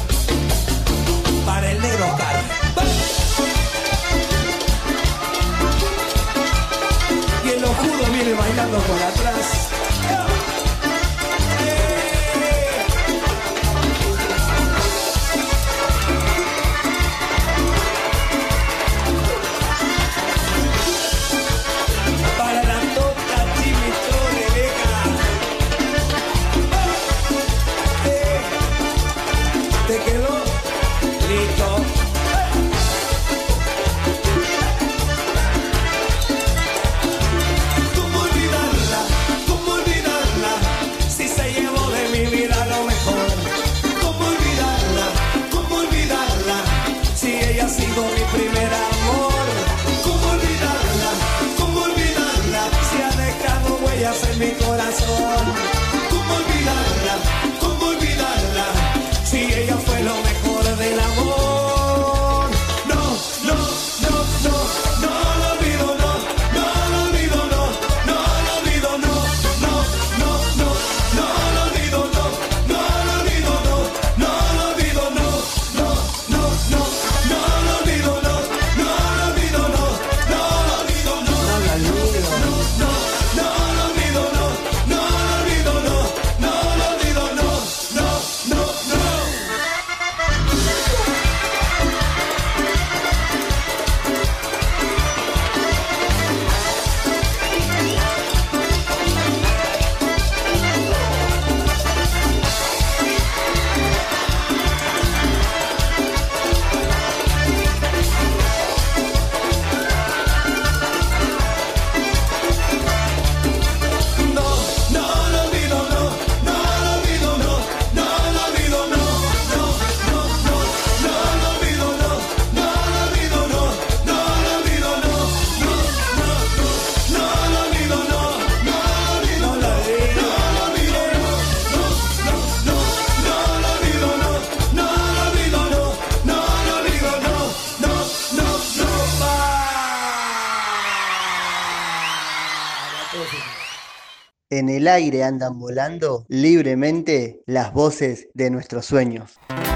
en el aire andan volando libremente las voces de nuestros sueños.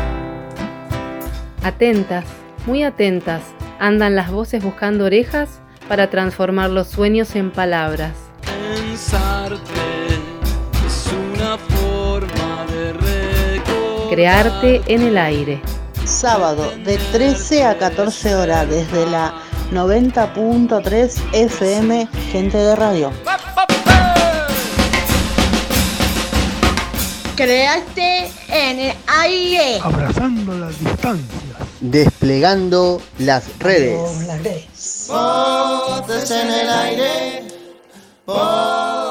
Atentas, muy atentas, andan las voces buscando orejas para transformar los sueños en palabras. Pensarte es una forma de recordar. Crearte en el aire. Sábado de trece a catorce horas desde la noventa punto tres F M Gente de Radio. Crearte en el aire. Abrazando las distancias. Desplegando las redes. Las redes. Voces en el aire. Voces